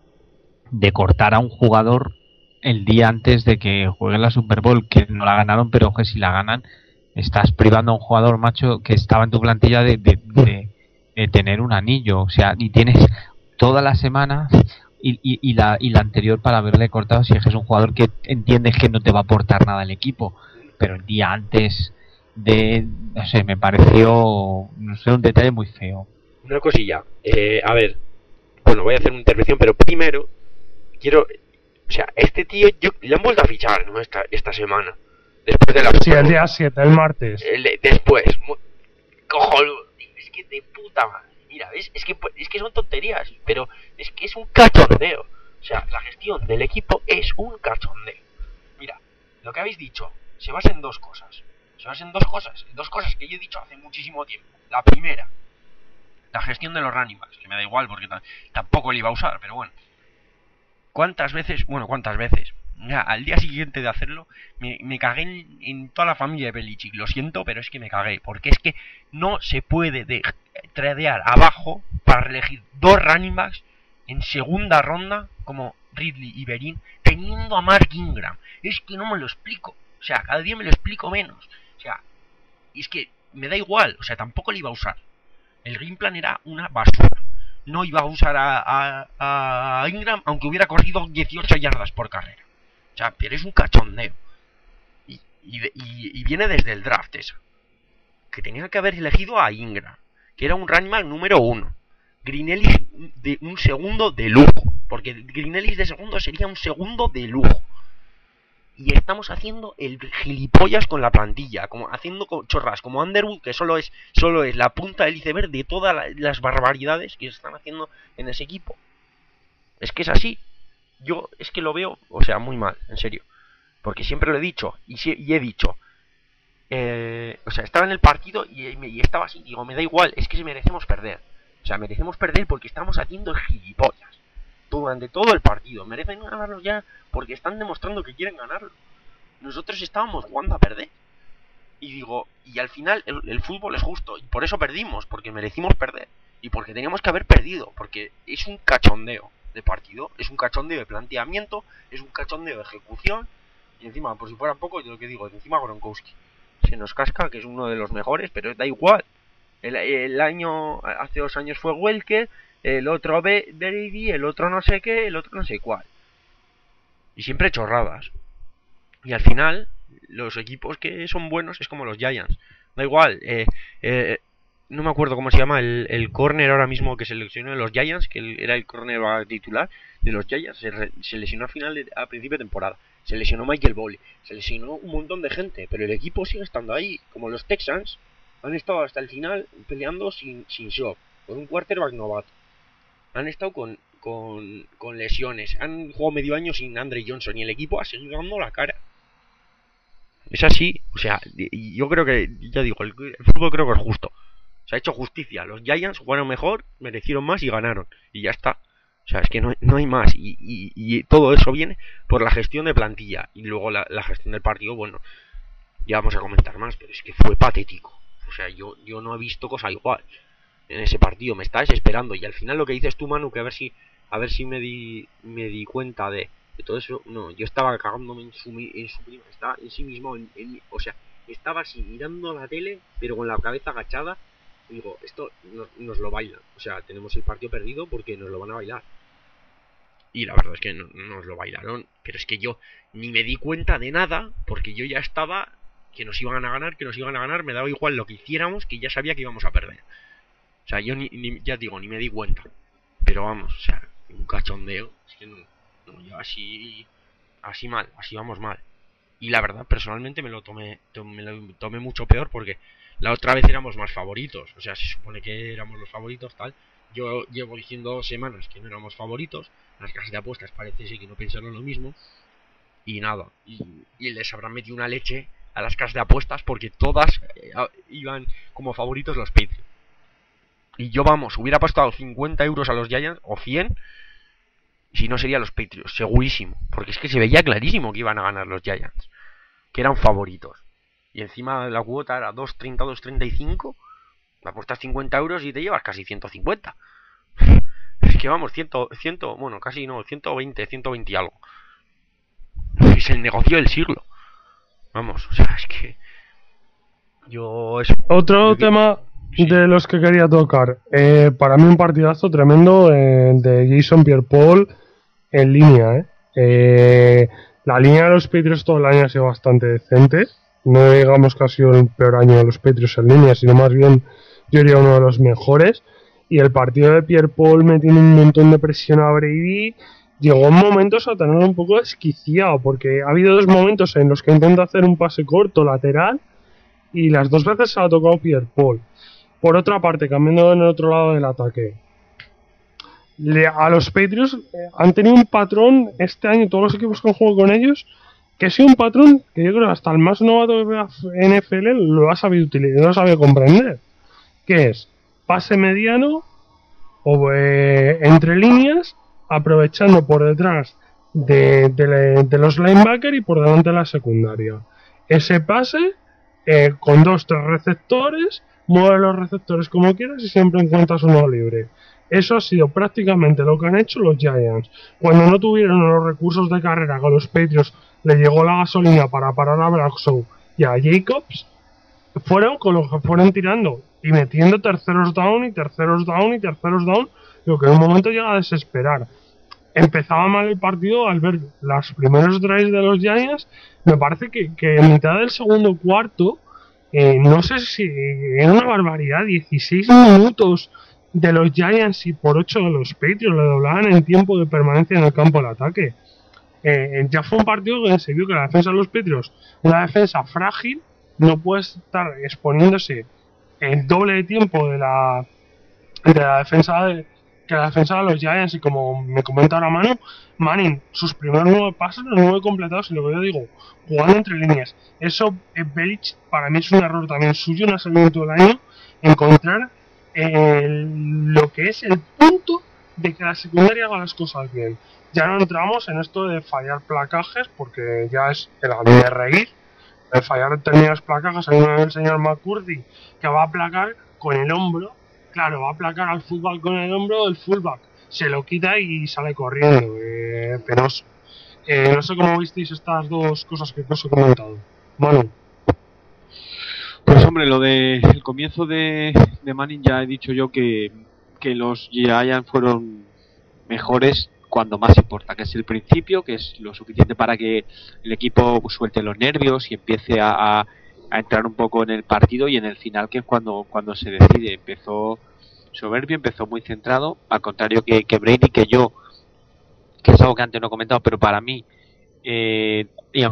de cortar a un jugador el día antes de que juegue la Super Bowl, que no la ganaron, pero que si la ganan estás privando a un jugador, macho, que estaba en tu plantilla de, de, de, de tener un anillo, o sea, y tienes toda la semana y, y, y, la, y la anterior para haberle cortado si es que es un jugador que entiendes que no te va a aportar nada al equipo, pero el día antes de, no sé, me pareció, no sé, un detalle muy feo. Una cosilla, eh, a ver, bueno, voy a hacer una intervención, pero primero quiero, o sea, este tío, yo, le han vuelto a fichar, ¿no? Esta, esta semana, después de la... Sí, el día siete, el martes. El, después, cojonudo, es que de puta madre, mira, ¿ves? Es que, es que son tonterías, pero es que es un cachondeo, o sea, la gestión del equipo es un cachondeo. Mira, lo que habéis dicho se basa en dos cosas, se basa en dos cosas, en dos cosas que yo he dicho hace muchísimo tiempo. La primera, la gestión de los running backs, que me da igual porque t- tampoco le iba a usar, pero bueno. ¿Cuántas veces? Bueno, ¿cuántas veces? Ya, al día siguiente de hacerlo, me, me cagué en, en toda la familia de Belichick. Lo siento, pero es que me cagué. Porque es que no se puede de, tradear abajo para elegir dos running backs en segunda ronda, como Ridley y Berín, teniendo a Mark Ingram. Es que no me lo explico. O sea, cada día me lo explico menos. O sea, y es que me da igual. O sea, tampoco le iba a usar. El game plan era una basura. No iba a usar a, a, a Ingram, aunque hubiera corrido dieciocho yardas por carrera. O sea, pero es un cachondeo. Y, y, y, y viene desde el draft esa. Que tenía que haber elegido a Ingram, que era un running back número uno. Green Ellis de un segundo de lujo. Porque Green Ellis de segundo sería un segundo de lujo. Y estamos haciendo el gilipollas con la plantilla, como haciendo chorras como Underwood, que solo es solo es la punta del iceberg de todas la, las barbaridades que se están haciendo en ese equipo. Es que es así. Yo es que lo veo, o sea, muy mal, en serio. Porque siempre lo he dicho, y, si, y he dicho, eh, o sea, estaba en el partido y, y estaba así, digo, me da igual, es que merecemos perder. O sea, merecemos perder porque estamos haciendo el gilipollas durante todo el partido. Merecen ganarlo ya porque están demostrando que quieren ganarlo. Nosotros estábamos jugando a perder. Y digo, y al final el, el fútbol es justo. Y por eso perdimos, porque merecimos perder. Y porque teníamos que haber perdido. Porque es un cachondeo de partido. Es un cachondeo de planteamiento. Es un cachondeo de ejecución. Y encima, por si fuera poco, yo lo que digo, encima Gronkowski se nos casca, que es uno de los mejores, pero da igual. El, el año, hace dos años fue Welker, el otro Brady, el otro no sé qué, el otro no sé cuál. Y siempre chorradas. Y al final, los equipos que son buenos es como los Giants. Da igual, eh, eh, no me acuerdo cómo se llama el, el corner ahora mismo que seleccionó de los Giants, que era el corner titular de los Giants, se, re, se lesionó a final de, a principio de temporada. Se lesionó Michael Boley, se lesionó un montón de gente, pero el equipo sigue estando ahí, como los Texans. Han estado hasta el final peleando sin, sin shock, con un quarterback novato. Han estado con, con, con lesiones. Han jugado medio año sin Andre Johnson y el equipo ha seguido dando la cara. Es así, o sea, yo creo que, ya digo, el, el fútbol creo que es justo. Se ha hecho justicia. Los Giants jugaron mejor, merecieron más y ganaron. Y ya está. O sea, es que no, no hay más. Y, y, y todo eso viene por la gestión de plantilla. Y luego la, la gestión del partido, bueno, ya vamos a comentar más, pero es que fue patético. O sea, yo, yo no he visto cosa igual en ese partido, me está desesperando. Y al final lo que dices tú, Manu, que a ver si a ver si me di me di cuenta de, de todo eso. No, yo estaba cagándome en su, en su prima, estaba en sí mismo, en, en, o sea, estaba así mirando la tele, pero con la cabeza agachada. Y digo, esto no, nos lo bailan. O sea, tenemos el partido perdido porque nos lo van a bailar. Y la verdad es que no, nos lo bailaron. Pero es que yo ni me di cuenta de nada, porque yo ya estaba... que nos iban a ganar, que nos iban a ganar, me daba igual lo que hiciéramos, que ya sabía que íbamos a perder. O sea, yo ni, ni ya digo, ni me di cuenta. Pero vamos, o sea, un cachondeo. Es que no, no, yo así, así mal, así vamos mal. Y la verdad, personalmente me lo tomé, me lo tomé mucho peor porque la otra vez éramos más favoritos. O sea, se supone que éramos los favoritos, tal. Yo llevo diciendo dos semanas que no éramos favoritos. Las casas de apuestas parece ser que no pensaron lo mismo. Y nada, y, y les habrán metido una leche a las casas de apuestas porque todas eh, iban como favoritos los Patriots. Y yo, vamos, hubiera apostado cincuenta euros a los Giants o cien, si no sería los Patriots, segurísimo. Porque es que se veía clarísimo que iban a ganar los Giants, que eran favoritos. y encima la cuota era dos treinta, dos treinta y cinco, me apuestas cincuenta euros y te llevas casi ciento cincuenta. Es que vamos, cien, cien, bueno, casi no, ciento veinte, ciento veinte y algo. Es el negocio del siglo. Vamos, o sea, es que yo... Es... Otro yo tema que... sí. de los que quería tocar. Eh, para mí un partidazo tremendo eh, de Jason Pierre-Paul en línea. Eh. Eh, la línea de los Patriots todo el año ha sido bastante decente. No digamos que ha sido el peor año de los Patriots en línea, sino más bien yo diría uno de los mejores. Y el partido de Pierre-Paul metiendo un montón de presión a Brady llegó en momentos a tener un poco desquiciado, porque ha habido dos momentos en los que intenta hacer un pase corto lateral y las dos veces se ha tocado Pierre-Paul. Por otra parte, cambiando en el otro lado del ataque, le, a los Patriots eh, han tenido un patrón este año, todos los equipos que han jugado con ellos, que ha sido un patrón que yo creo que hasta el más novato de la N F L lo ha sabido utilizar, lo ha sabido comprender, que es pase mediano o eh, entre líneas, aprovechando por detrás de, de, de los linebackers y por delante de la secundaria. Ese pase eh, con dos, tres receptores, mueve los receptores como quieras y siempre encuentras uno libre. Eso ha sido prácticamente lo que han hecho los Giants. Cuando no tuvieron los recursos de carrera que a los Patriots le llegó la gasolina para parar a Bledsoe y a Jacobs, fueron con lo que fueron tirando y metiendo terceros down y terceros down y terceros down, lo que en un momento llega a desesperar. Empezaba mal el partido al ver los primeros drives de los Giants. Me parece que, que en mitad del segundo cuarto, eh, no sé si era una barbaridad, dieciséis minutos de los Giants y por ocho de los Patriots le doblaban el tiempo de permanencia en el campo del ataque. Eh, ya fue un partido que se vio que la defensa de los Patriots, una defensa frágil, no puede estar exponiéndose el doble de tiempo de la de la defensa de, que la defensa de los Giants. Y como me comenta ahora Manu, Manning, sus primeros nueve pases, los nueve completados, y lo que yo digo, jugando entre líneas. Eso, eh, Belich, para mí es un error también suyo en el segundo del año, encontrar eh, lo que es el punto de que la secundaria haga las cosas bien. Ya no entramos en esto de fallar placajes, porque ya es el amigo de reír. De fallar determinados placajes. Hay uno del señor McCurdy que va a placar con el hombro. Claro, va a placar al fútbol con el hombro del fullback. Se lo quita y sale corriendo. Eh, penoso. Eh, no sé cómo visteis estas dos cosas que os he comentado. Manu. Pues hombre, lo de el comienzo de, de Manning ya he dicho yo que, que los Giants fueron mejores cuando más importa, que es el principio, que es lo suficiente para que el equipo suelte los nervios y empiece a, a, a entrar un poco en el partido, y en el final, que es cuando, cuando se decide. Empezó soberbio, empezó muy centrado, al contrario que, que Brady, que yo, que es algo que antes no he comentado, pero para mí, eh,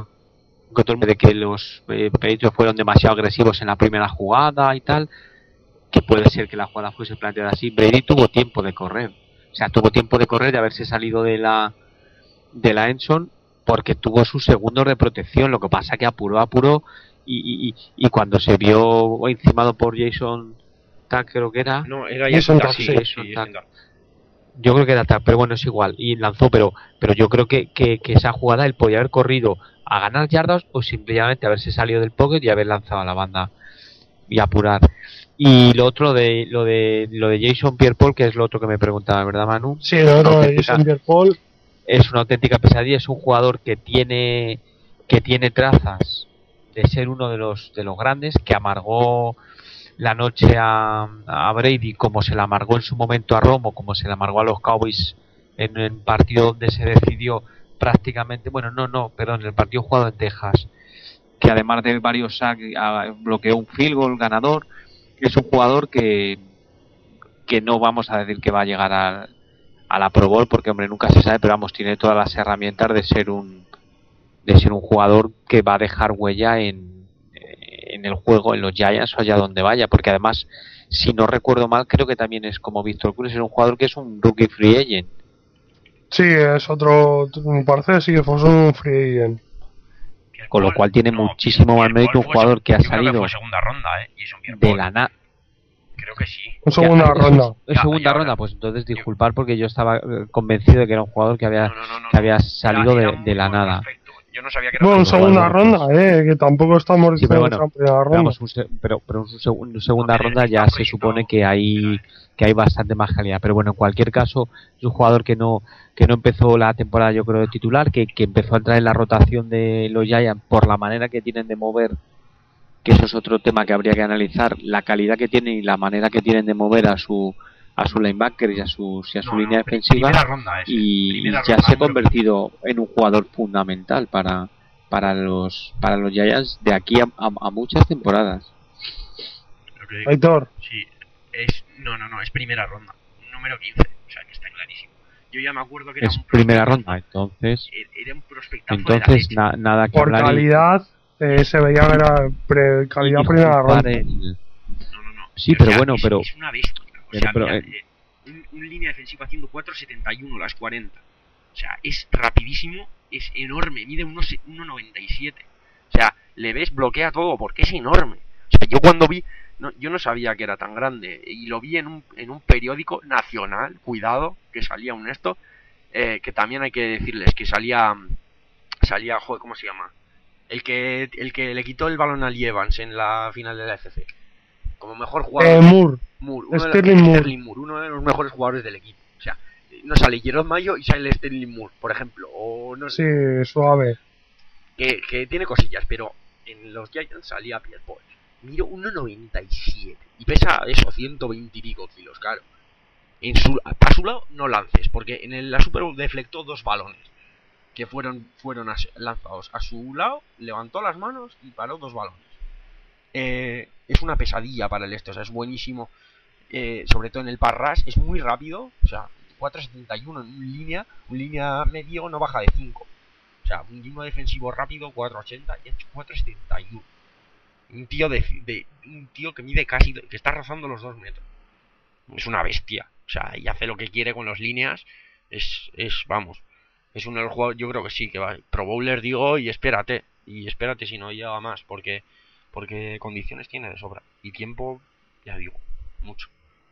de que los eh, Patriots fueron demasiado agresivos en la primera jugada y tal, que puede ser que la jugada fuese planteada así. Brady tuvo tiempo de correr. O sea, tuvo tiempo de correr, de haberse salido de la de la endzone, porque tuvo su segundo de protección. Lo que pasa que apuró, apuró y, y, y cuando se vio encimado por Jason Tack, creo que era. No, era Jason Tack, sí, Jason sí, Tack. Yo creo que era Tack, pero bueno, es igual. Y lanzó, pero pero yo creo que, que, que esa jugada él podía haber corrido a ganar yardas o simplemente haberse salido del pocket y haber lanzado a la banda y apurar. Y lo otro de lo de lo de Jason Pierre-Paul, que es lo otro que me preguntaba, ¿verdad, Manu? Sí, lo otro de Jason Pierre-Paul es una auténtica pesadilla. Es un jugador que tiene que tiene trazas de ser uno de los de los grandes, que amargó la noche a, a Brady, como se la amargó en su momento a Romo, como se la amargó a los Cowboys en el partido donde se decidió prácticamente, bueno, no, no, perdón, en el partido jugado en Texas, que además de varios sacks bloqueó un field goal ganador. Es un jugador que que no vamos a decir que va a llegar a, a la Pro Bowl, porque hombre, nunca se sabe, pero vamos, tiene todas las herramientas de ser un de ser un jugador que va a dejar huella en, en el juego, en los Giants o allá donde vaya, porque además, si no recuerdo mal, creo que también es como Víctor Cruz, es un jugador que es un rookie free agent. Sí, es otro, me parece, sí, fue un free agent. Con lo cual tiene no, muchísimo más mérito un jugador que ha salido que fue segunda ronda, ¿eh? de la nada. Creo que sí. En segunda ronda. En segunda ronda, pues entonces disculpar, porque yo estaba convencido de que era un jugador que había, no, no, no, no, que había salido era, era de, de la nada. Perfecto. Yo no sabía que era Bueno, en tan segunda bueno. ronda, eh, que tampoco estamos Sí, pero diciendo bueno, que sea en primera ronda. vamos, un se- pero, pero en su seg- en segunda No, pero ronda ya está se supone proyectado, que hay que hay bastante más calidad. Pero bueno, en cualquier caso, es un jugador que no que no empezó la temporada, yo creo, de titular, que, que empezó a entrar en la rotación de los Giants por la manera que tienen de mover, que eso es otro tema que habría que analizar, la calidad que tienen y la manera que tienen de mover a su a su linebacker y a su, y a su No, línea no, pri- defensiva, primera ronda es, y, y primera ya ronda, se ha número convertido en un jugador fundamental para para los para los Giants de aquí a, a, a muchas temporadas. Lo que digo, Aitor, sí, es, no, no, no, es primera ronda, número quince, o sea, que está clarísimo. Yo ya me acuerdo que era Es un primera prospectazo, ronda, entonces era un prospectazo de la entonces leche. na- nada que por hablar y calidad, eh, se veía que era pre- calidad y primera juzgar ronda. el- No, no, no. Sí, O pero sea, bueno, es, pero es una bestia. O pero- sea, pero, mira, eh, eh, un, un línea defensiva haciendo cuatro setenta y uno las cuarenta. O sea, es rapidísimo, es enorme, mide uno noventa y siete. O sea, le ves, bloquea todo porque es enorme. O sea, yo cuando vi, no, yo no sabía que era tan grande y lo vi en un, en un periódico nacional, cuidado, que salía un esto, eh, que también hay que decirles que salía, salía, joder, ¿cómo se llama? El que, el que le quitó el balón a Lee Evans en la final de la F C. Como mejor jugador. Eh, Moore. Moore, uno Sterling de los, Moore. Sterling Moore, uno de los mejores jugadores del equipo. O sea, no sale Jerome Mayo y sale Sterling Moore, por ejemplo. O no sé. Sí, suave. Que, que tiene cosillas, pero en los Giants salía Pierre Paul. Miro uno noventa y siete y pesa eso, ciento veinte y pico kilos, claro. En su, para su lado no lances, porque en el, la Super Bowl deflectó dos balones que fueron, fueron as, lanzados a su lado, levantó las manos y paró dos balones. Eh, es una pesadilla para el este, o sea, es buenísimo, eh, sobre todo en el parras, es muy rápido, o sea, cuatro setenta y uno en línea, un línea medio no baja de cinco, o sea, un línea defensivo rápido, cuatro ochenta y cuatro setenta y uno, un tío de, de un tío que mide casi, que está rozando los dos metros, es una bestia, o sea, y hace lo que quiere con las líneas, es, es, vamos, es uno de los jugadores, yo creo que sí, que va, Pro Bowler digo, y espérate, y espérate si no llega más, porque porque condiciones tiene de sobra y tiempo, ya digo, mucho.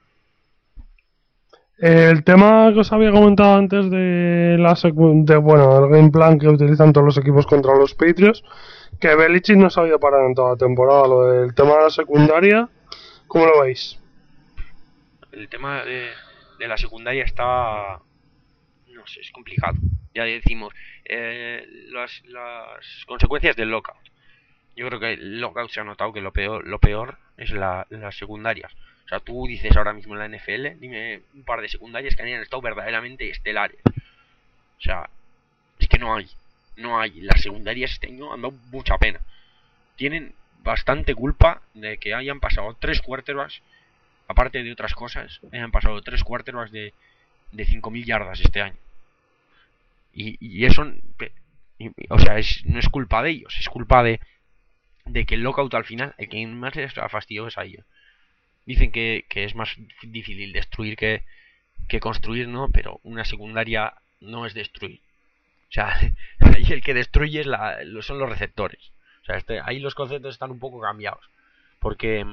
Eh, el tema que os había comentado antes de la secu- de, bueno, el game plan que utilizan todos los equipos contra los Patriots, que Belichick no se ha sabido parar en toda la temporada. Lo del tema de la secundaria, ¿cómo lo veis? El tema de, de la secundaria está, no sé, es complicado. Ya decimos, eh, las, las consecuencias del lockout. Yo creo que el lockout se ha notado que lo peor, lo peor es la, las secundarias. O sea, tú dices ahora mismo en la N F L, dime un par de secundarias que hayan estado verdaderamente estelares. O sea, es que no hay. No hay. Las secundarias este año han dado mucha pena. Tienen bastante culpa de que hayan pasado tres quarterbacks, aparte de otras cosas, hayan pasado tres quarterbacks de, de cinco mil yardas este año. Y, y eso, y, o sea, es, no es culpa de ellos, es culpa de... de que el lockout al final, el que más les ha fastidiado es a ellos. Dicen que, que es más difícil destruir que, que construir, ¿no? Pero una secundaria no es destruir. O sea, ahí el que destruye es la, son los receptores. O sea, este, ahí los conceptos están un poco cambiados. Porque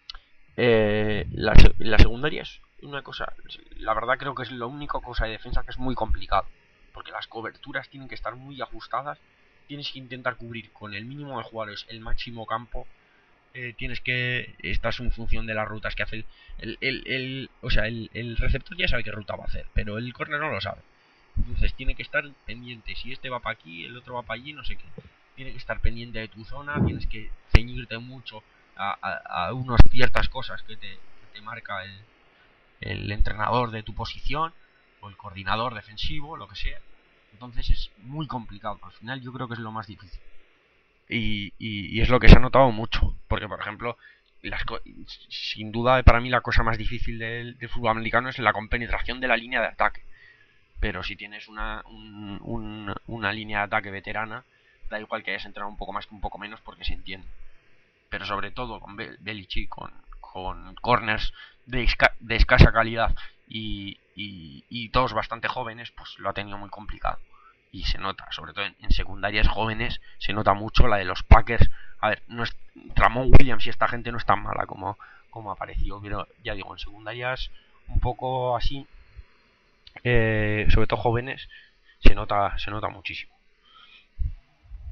eh, la, la secundaria es una cosa, la verdad creo que es la única cosa de defensa que es muy complicado. Porque las coberturas tienen que estar muy ajustadas. Tienes que intentar cubrir con el mínimo de jugadores el máximo campo. Eh, tienes que... Estás en función de las rutas que hace el... el, el, el o sea, el, el receptor ya sabe qué ruta va a hacer, pero el corner no lo sabe. Entonces tiene que estar pendiente. Si este va para aquí, el otro va para allí, no sé qué. Tiene que estar pendiente de tu zona. Tienes que ceñirte mucho a, a, a unas ciertas cosas que te, que te marca el, el entrenador de tu posición, o el coordinador defensivo, lo que sea. Entonces es muy complicado. Al final yo creo que es lo más difícil. Y, y, y es lo que se ha notado mucho. Porque, por ejemplo, las sin duda para mí la cosa más difícil del, del fútbol americano es la compenetración de la línea de ataque. Pero si tienes una, un, un, una línea de ataque veterana, da igual que hayas entrenado un poco más que un poco menos porque se entiende. Pero sobre todo con Bel Belichick, con, con corners de, esca de escasa calidad y, y, y todos bastante jóvenes, pues lo ha tenido muy complicado. Y se nota, sobre todo en, en secundarias jóvenes, se nota mucho la de los Packers. A ver, no es, Ramón Williams y esta gente no es tan mala como, como apareció, pero ya digo, en secundarias un poco así, eh, sobre todo jóvenes, se nota, se nota muchísimo.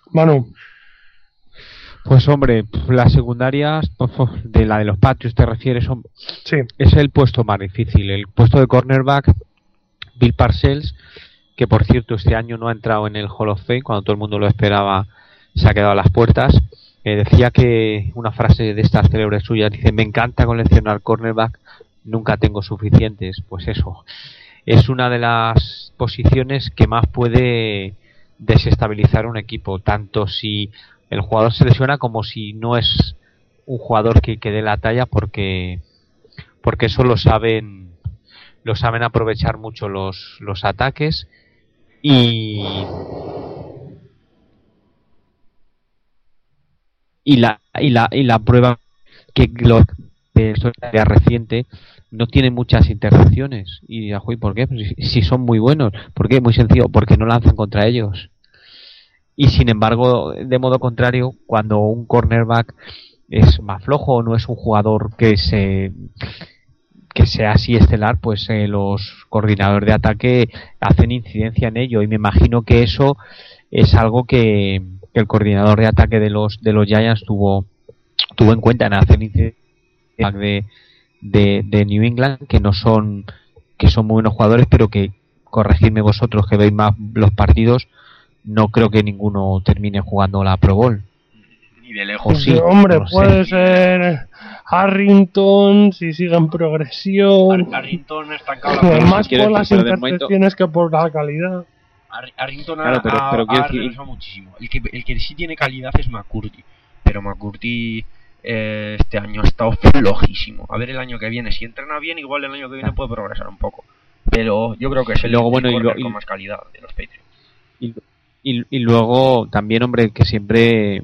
Manu. Pues hombre, las secundarias de la de los Patriots te refieres, sí. Es el puesto más difícil, el puesto de cornerback. Bill Parcells, que por cierto este año no ha entrado en el Hall of Fame, cuando todo el mundo lo esperaba, se ha quedado a las puertas. Eh, decía que una frase de estas célebres suyas, dice: me encanta coleccionar cornerback, nunca tengo suficientes. Pues eso, es una de las posiciones que más puede desestabilizar un equipo, tanto si el jugador se lesiona como si no es un jugador que, que dé la talla, porque porque eso lo saben lo saben aprovechar mucho los, los ataques y y la y la y la prueba que lo de historia reciente no tiene muchas intercepciones. Y ajuy, ¿por qué? Pues si, si son muy buenos. ¿Por qué? Muy sencillo, porque no lanzan contra ellos. Y sin embargo, de modo contrario, cuando un cornerback es más flojo o no es un jugador que se que sea así estelar, pues eh, los coordinadores de ataque hacen incidencia en ello, y me imagino que eso es algo que, que el coordinador de ataque de los de los Giants tuvo tuvo en cuenta en hacer incidencia de, de, de New England, que no son que son muy buenos jugadores, pero que, corregidme vosotros que veis más los partidos, no creo que ninguno termine jugando la Pro Bowl. Ni de lejos. Sí, hombre, no puede sé. ser Harrington si sigue en progresión. Ar Harrington está en cabra. Pues más por las intercepciones que por la calidad. Ar Harrington claro, pero, pero ha, ha decir... regresado muchísimo. El que, el que sí tiene calidad es McCourty, pero McCourty eh, este año ha estado flojísimo. A ver el año que viene, si entrena bien, igual el año que viene puede progresar un poco. Pero yo creo que es el, luego, el bueno, corner y lo, con y... más calidad de los Patriots. Y, y, y luego también, hombre, que siempre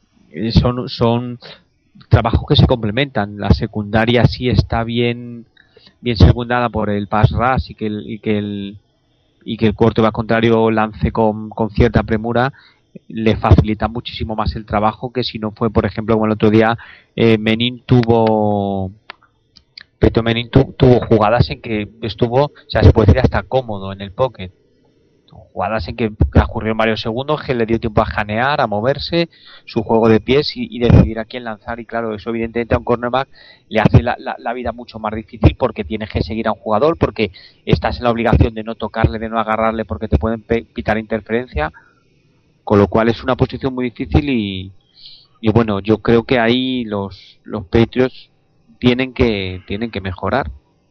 son son trabajos que se complementan. La secundaria sí está bien bien secundada por el pass rush y que el y que el y que el quarterback contrario lance con, con cierta premura, le facilita muchísimo más el trabajo que si no fue, por ejemplo, como el otro día eh, Menin tuvo Peyton Manning tu, tuvo jugadas en que estuvo, o sea, se puede decir hasta cómodo en el pocket. Jugadas en que transcurrieron varios segundos, que le dio tiempo a janear, a moverse, su juego de pies y, y decidir a quién lanzar. Y claro, eso evidentemente a un cornerback le hace la, la, la vida mucho más difícil, porque tienes que seguir a un jugador, porque estás en la obligación de no tocarle, de no agarrarle, porque te pueden pitar interferencia, con lo cual es una posición muy difícil. Y, y bueno, yo creo que ahí los, los Patriots tienen que tienen que mejorar,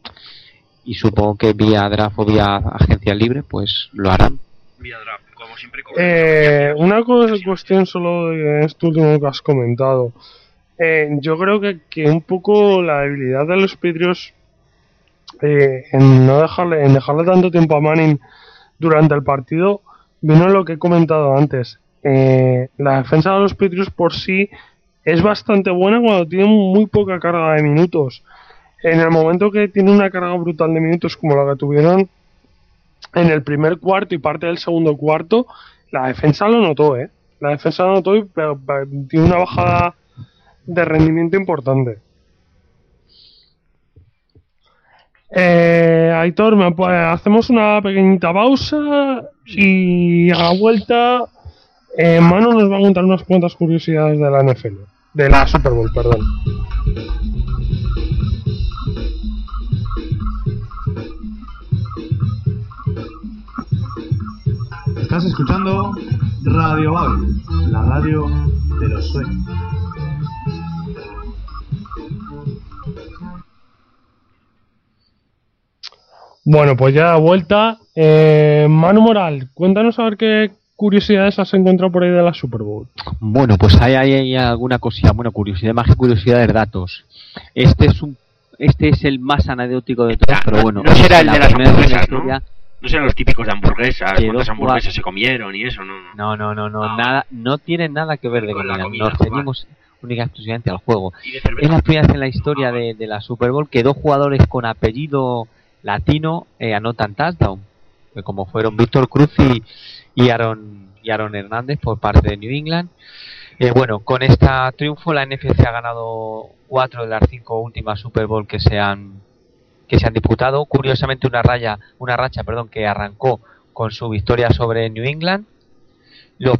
y supongo que vía draft o vía agencia libre pues lo harán. Vía draft, como siempre. Eh, una cosa, cuestión solo de esto último que has comentado. Eh, yo creo que, que un poco la debilidad de los Patriots eh, en no dejarle en dejarle tanto tiempo a Manning durante el partido vino en lo que he comentado antes. Eh, la defensa de los Patriots por sí es bastante buena cuando tiene muy poca carga de minutos. En el momento que tiene una carga brutal de minutos como la que tuvieron en el primer cuarto y parte del segundo cuarto, la defensa lo notó, ¿eh? La defensa lo notó y pero, pero, tiene una bajada de rendimiento importante. Eh, Aitor, me, pues, hacemos una pequeñita pausa y a la vuelta eh, Manu nos va a contar unas cuantas curiosidades de la N F L, de la Super Bowl, perdón. Estás escuchando Radio Babel, la radio de los sueños. Bueno, pues ya de vuelta. Eh, Manu Moral, cuéntanos a ver qué curiosidades has encontrado por ahí de la Super Bowl. Bueno, pues hay, hay, hay alguna cosilla, bueno, curiosidad más que curiosidad de datos. Este es un este es el más anecdótico de todos, pero bueno. No será el la de las hamburguesas, historia, ¿no? No serán los típicos de hamburguesas, cuántas hamburguesas cuatro. se comieron y eso, no. No, no, no, no, Ah. nada, no tiene nada que ver de Con la comida. comida, Nos Juan. ceñimos única y exclusivamente al juego. Y de cerveza. Es la primera vez en la historia de, de la Super Bowl que dos jugadores con apellido latino eh, anotan touchdown, que como fueron Víctor Cruz y, y Aaron y Aaron Hernández por parte de New England. Eh, bueno, con esta triunfo la N F C ha ganado cuatro de las cinco últimas Super Bowl que se han que se han disputado. Curiosamente una raya, una racha, perdón, que arrancó con su victoria sobre New England. Los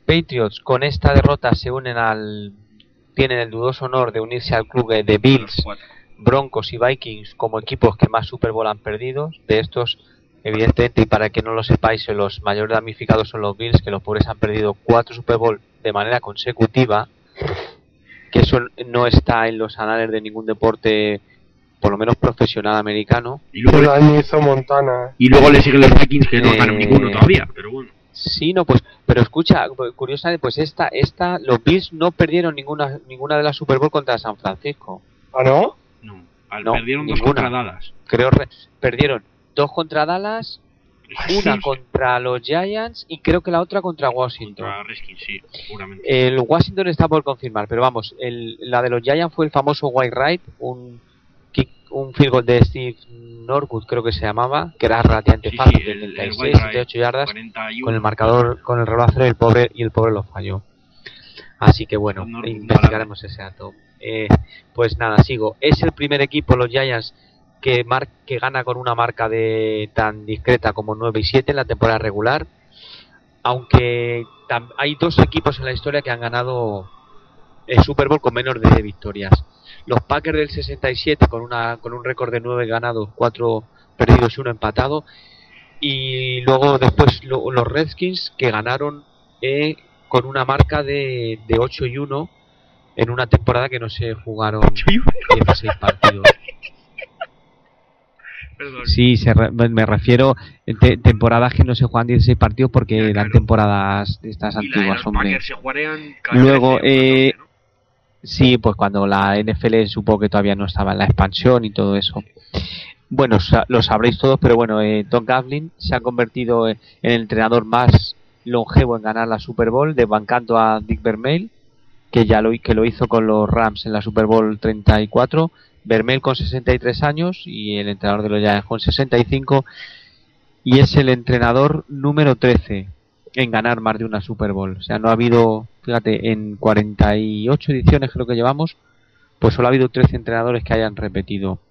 Patriots con esta derrota se unen al... tienen el dudoso honor de unirse al club de Bills, Broncos y Vikings como equipos que más Super Bowl han perdido. De estos, evidentemente, y para que no lo sepáis, los mayores damnificados son los Bills, que los pobres han perdido cuatro Super Bowl de manera consecutiva, que eso no está en los anales de ningún deporte, por lo menos profesional americano. Y luego el año hizo Montana. Y luego le siguen los Vikings, que no Eh, ganan ninguno todavía, pero bueno. Sí, no, pues, pero escucha, curiosamente, pues esta, esta, los Bills no perdieron ninguna, ninguna de las Super Bowl contra San Francisco. ¿Ah, no? No, al, No, perdieron dos ninguna. contra Dallas. Creo, re- perdieron dos contra Dallas, una Sí, contra los Giants y creo que la otra contra Washington. Contra Redskins, sí, seguramente. El Washington está por confirmar, pero vamos, el, la de los Giants fue el famoso White Right, un kick, un field goal de Steve Norwood, creo que se llamaba, que era relativamente Sí, fácil, sí, de el- el treinta y seis, White treinta y ocho yardas, cuarenta y uno. con el marcador, con el reloj a cero, y el pobre, y el pobre lo falló. Así que bueno, Norwood, investigaremos ese dato. Eh, pues nada, sigo. Es el primer equipo, los Giants, que, mar que gana con una marca de tan discreta como nueve y siete en la temporada regular, aunque tam hay dos equipos en la historia que han ganado el Super Bowl con menos de victorias. Los Packers del sesenta y siete con una con un récord de nueve ganados, cuatro perdidos y uno empatado, y luego después lo, los Redskins, que ganaron eh, con una marca de, de ocho y uno en una temporada que no se jugaron dieciséis partidos. Perdón. Sí, se re me refiero a te temporadas que no se juegan dieciséis partidos porque Ya, eran claro. temporadas de estas Y la de antiguas, los hombre. Packers se jugarían cada Luego, trece, eh, ¿no? sí, pues cuando la N F L supongo que todavía no estaba en la expansión y todo eso. Bueno, sa lo sabréis todos, pero bueno, eh, Tom Coughlin se ha convertido en el entrenador más longevo en ganar la Super Bowl, desbancando a Dick Vermeil, que ya lo, que lo hizo con los Rams en la Super Bowl treinta y cuatro. Vermeil con sesenta y tres años y el entrenador de los Giants con sesenta y cinco, y es el entrenador número trece en ganar más de una Super Bowl. O sea, no ha habido, fíjate, en cuarenta y ocho ediciones creo que llevamos, pues solo ha habido trece entrenadores que hayan repetido.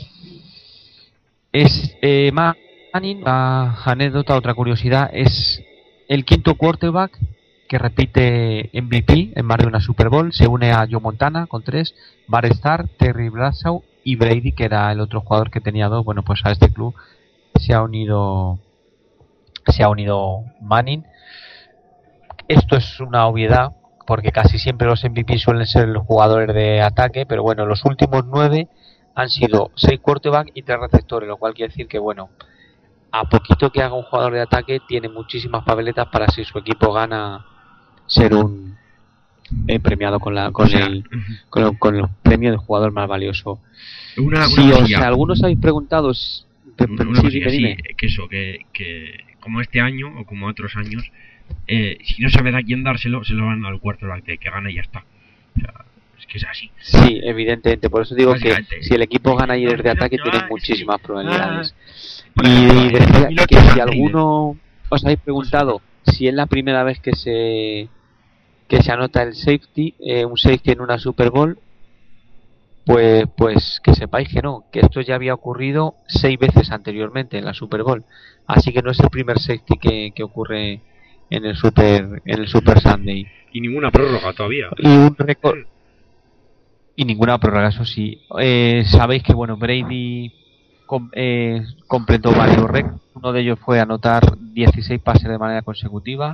Es eh, Manning, una anécdota, otra curiosidad, es el quinto quarterback que repite M V P en más de una Super Bowl. Se une a Joe Montana con tres, Bart Starr, Terry Bradshaw y Brady, que era el otro jugador que tenía dos. Bueno, pues a este club se ha unido se ha unido Manning. Esto es una obviedad porque casi siempre los M V P suelen ser los jugadores de ataque, pero bueno, los últimos nueve han sido seis quarterbacks y tres receptores, lo cual quiere decir que bueno, a poquito que haga un jugador de ataque tiene muchísimas papeletas para, si su equipo gana, ser un eh, premiado con la con, O sea, el con, el con el premio de jugador más valioso. Una, Sí, una o cosilla. sea, algunos habéis preguntado s- pe- Una, pe- una sí, cosilla, dime, sí, dime. que eso, que, que como este año o como otros años, eh, si no sabe a quién dárselo, se lo van al quarterback de que gana y ya está. O sea, es que es así. Sí, evidentemente, por eso digo que Básicamente. si el equipo gana y es de No, ataque no, tiene no, muchísimas sí. probabilidades. Por Y ejemplo, decía mil que ochocientos si Android. alguno os habéis preguntado si es la primera vez que se que se anota el safety, eh, un safety en una Super Bowl, pues pues que sepáis que no, que esto ya había ocurrido seis veces anteriormente en la Super Bowl, así que no es el primer safety que, que ocurre en el Super en el Super Sunday. Y ninguna prórroga todavía. Y un récord y ninguna prórroga, eso sí. Eh, sabéis que bueno, Brady com eh, completó varios récords. Uno de ellos fue anotar dieciséis pases de manera consecutiva.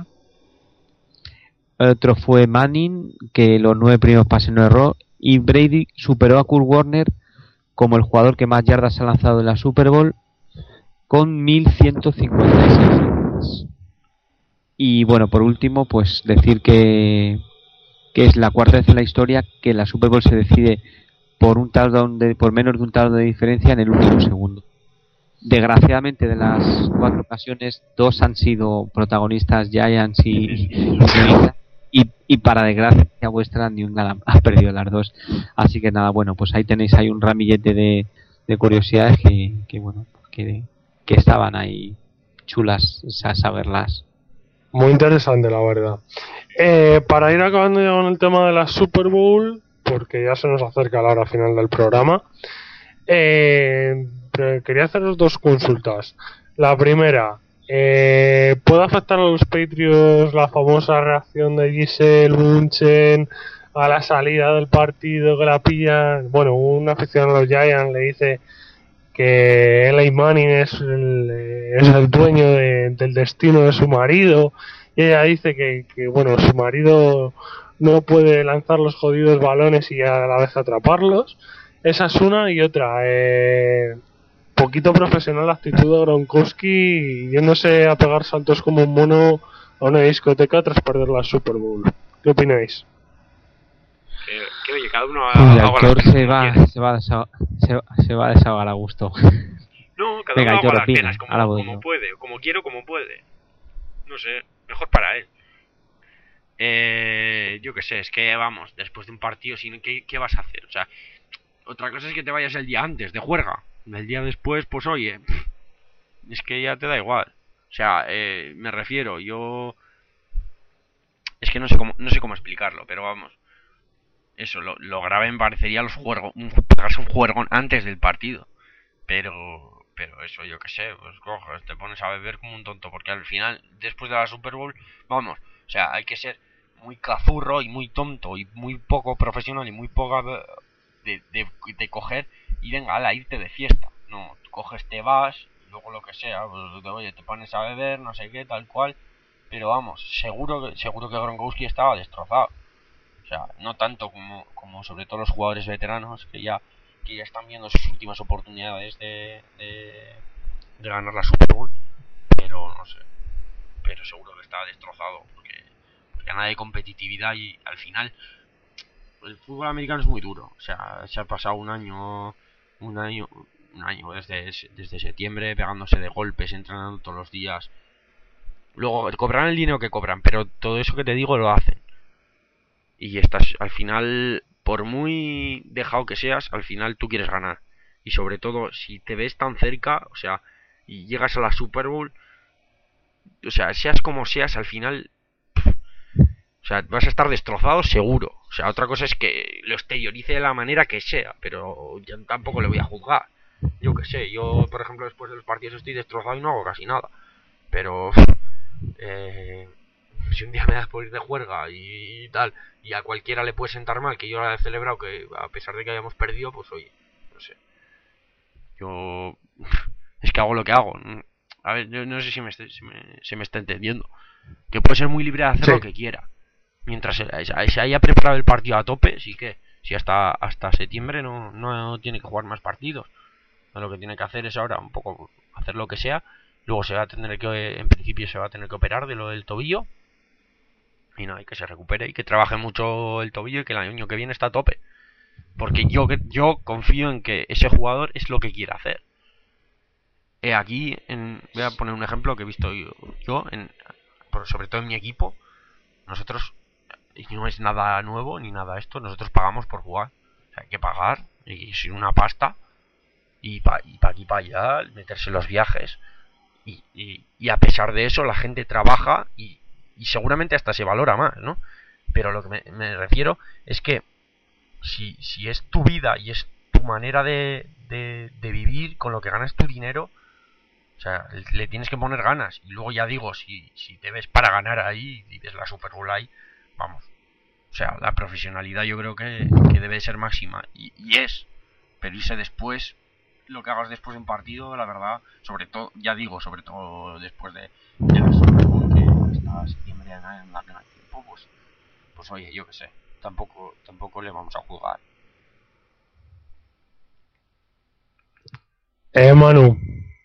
Otro fue Manning, que los nueve primeros pases no erró. Y Brady superó a Kurt Warner como el jugador que más yardas ha lanzado en la Super Bowl, con mil ciento cincuenta y seis yardas. Y bueno, por último, pues decir que que es la cuarta vez en la historia que la Super Bowl se decide por un touchdown de, por menos de un touchdown de diferencia en el último segundo. Desgraciadamente, de las cuatro ocasiones, dos han sido protagonistas Giants y, y, y para desgracia vuestra, ni una ha perdido las dos. Así que nada, bueno, pues ahí tenéis ahí un ramillete de, de curiosidades que, que bueno, que, que estaban ahí chulas a saberlas. Muy interesante, la verdad. Eh, para ir acabando ya con el tema de la Super Bowl, porque ya se nos acerca la hora final del programa, eh, quería haceros dos consultas. La primera, Eh, ¿Puede afectar a los Patriots la famosa reacción de Giselle Bunchen a la salida del partido que la pilla? Bueno, un aficionado a los Giants le dice que Eli Manning es el, es el dueño de, del destino de su marido, y ella dice que, que bueno, su marido no puede lanzar los jodidos balones y a la vez atraparlos. Esa es una. Y otra, eh, poquito profesional la actitud de Gronkowski, yéndose a pegar saltos como un mono a una discoteca tras perder la Super Bowl. ¿Qué opináis? Que, que oye, cada uno El haga actor las se penas va, como quiere. se, va a desahog- se, va- se va a desahogar a gusto. No, cada Venga, uno Aitor, haga las opina, penas como, ahora voy como yo. puede, o como quiere o como puede. No sé, mejor para él. Eh, yo qué sé, es que vamos, después de un partido, sin ¿qué, ¿qué vas a hacer? O sea, otra cosa es que te vayas el día antes de juerga. El día después, pues oye, es que ya te da igual. O sea, eh, me refiero, yo... Es que no sé cómo, no sé cómo explicarlo, pero vamos. Eso, lo, lo grave me parecería los juegos, un, pegarse un juergón antes del partido. Pero... Pero eso, yo qué sé, pues coges, te pones a beber como un tonto. Porque al final, después de la Super Bowl, vamos, o sea, hay que ser muy cazurro y muy tonto y muy poco profesional y muy poca de, de, de coger y venga, ala, irte de fiesta. No, tú coges, te vas, y luego lo que sea, pues oye, te pones a beber, no sé qué, tal cual. Pero vamos, seguro que, seguro que Gronkowski estaba destrozado. O sea, no tanto como, como sobre todo los jugadores veteranos que ya... que ya están viendo sus últimas oportunidades de, de, de ganar la Super Bowl, pero no sé, pero seguro que está destrozado porque, porque nada de competitividad y al final el fútbol americano es muy duro. O sea, se ha pasado un año un año un año desde, desde septiembre pegándose de golpes, entrenando todos los días. Luego cobrarán el dinero que cobran, pero todo eso que te digo lo hacen. Y estás al final, por muy dejado que seas, al final tú quieres ganar. Y sobre todo, si te ves tan cerca, o sea, y llegas a la Super Bowl, o sea, seas como seas, al final, pff, o sea, vas a estar destrozado seguro. O sea, otra cosa es que lo exteriorice de la manera que sea, pero yo tampoco le voy a juzgar. Yo qué sé, yo, por ejemplo, después de los partidos estoy destrozado y no hago casi nada. Pero, eh... si un día me das por ir de juerga y, y tal, y a cualquiera le puede sentar mal que yo la he celebrado, que a pesar de que hayamos perdido, pues oye, no sé. Yo es que hago lo que hago. A ver, yo no sé si me, se me, se me está entendiendo. Que puede ser muy libre de hacer sí. lo que quiera. Mientras se, se haya preparado el partido a tope, sí que, si hasta hasta septiembre no, no tiene que jugar más partidos. Lo que tiene que hacer es ahora un poco hacer lo que sea. Luego se va a tener que, en principio se va a tener que operar de lo del tobillo. Y nada, y que se recupere y que trabaje mucho el tobillo y que el año que viene está a tope. Porque yo yo confío en que ese jugador es lo que quiere hacer. Eh, aquí, en, voy a poner un ejemplo que he visto yo, yo en, sobre todo en mi equipo. Nosotros, y no es nada nuevo ni nada esto, nosotros pagamos por jugar. O sea, hay que pagar, y sin una pasta, y para y pa aquí para allá, meterse en los viajes. Y, y, y a pesar de eso, la gente trabaja y Y seguramente hasta se valora más, ¿no? Pero lo que me, me refiero es que si, si es tu vida y es tu manera de, de, de vivir con lo que ganas tu dinero, o sea, le tienes que poner ganas. Y luego ya digo, si, si te ves para ganar ahí y ves la Super Bowl ahí, vamos. O sea, la profesionalidad yo creo que, que debe ser máxima. Y, y es. Pero irse después, lo que hagas después de un partido, la verdad, sobre todo, ya digo, sobre todo después de, de la Super Bowl, que hasta septiembre en la que no hay tiempo, pues, pues oye, yo qué sé, tampoco, tampoco le vamos a jugar. Eh, Manu.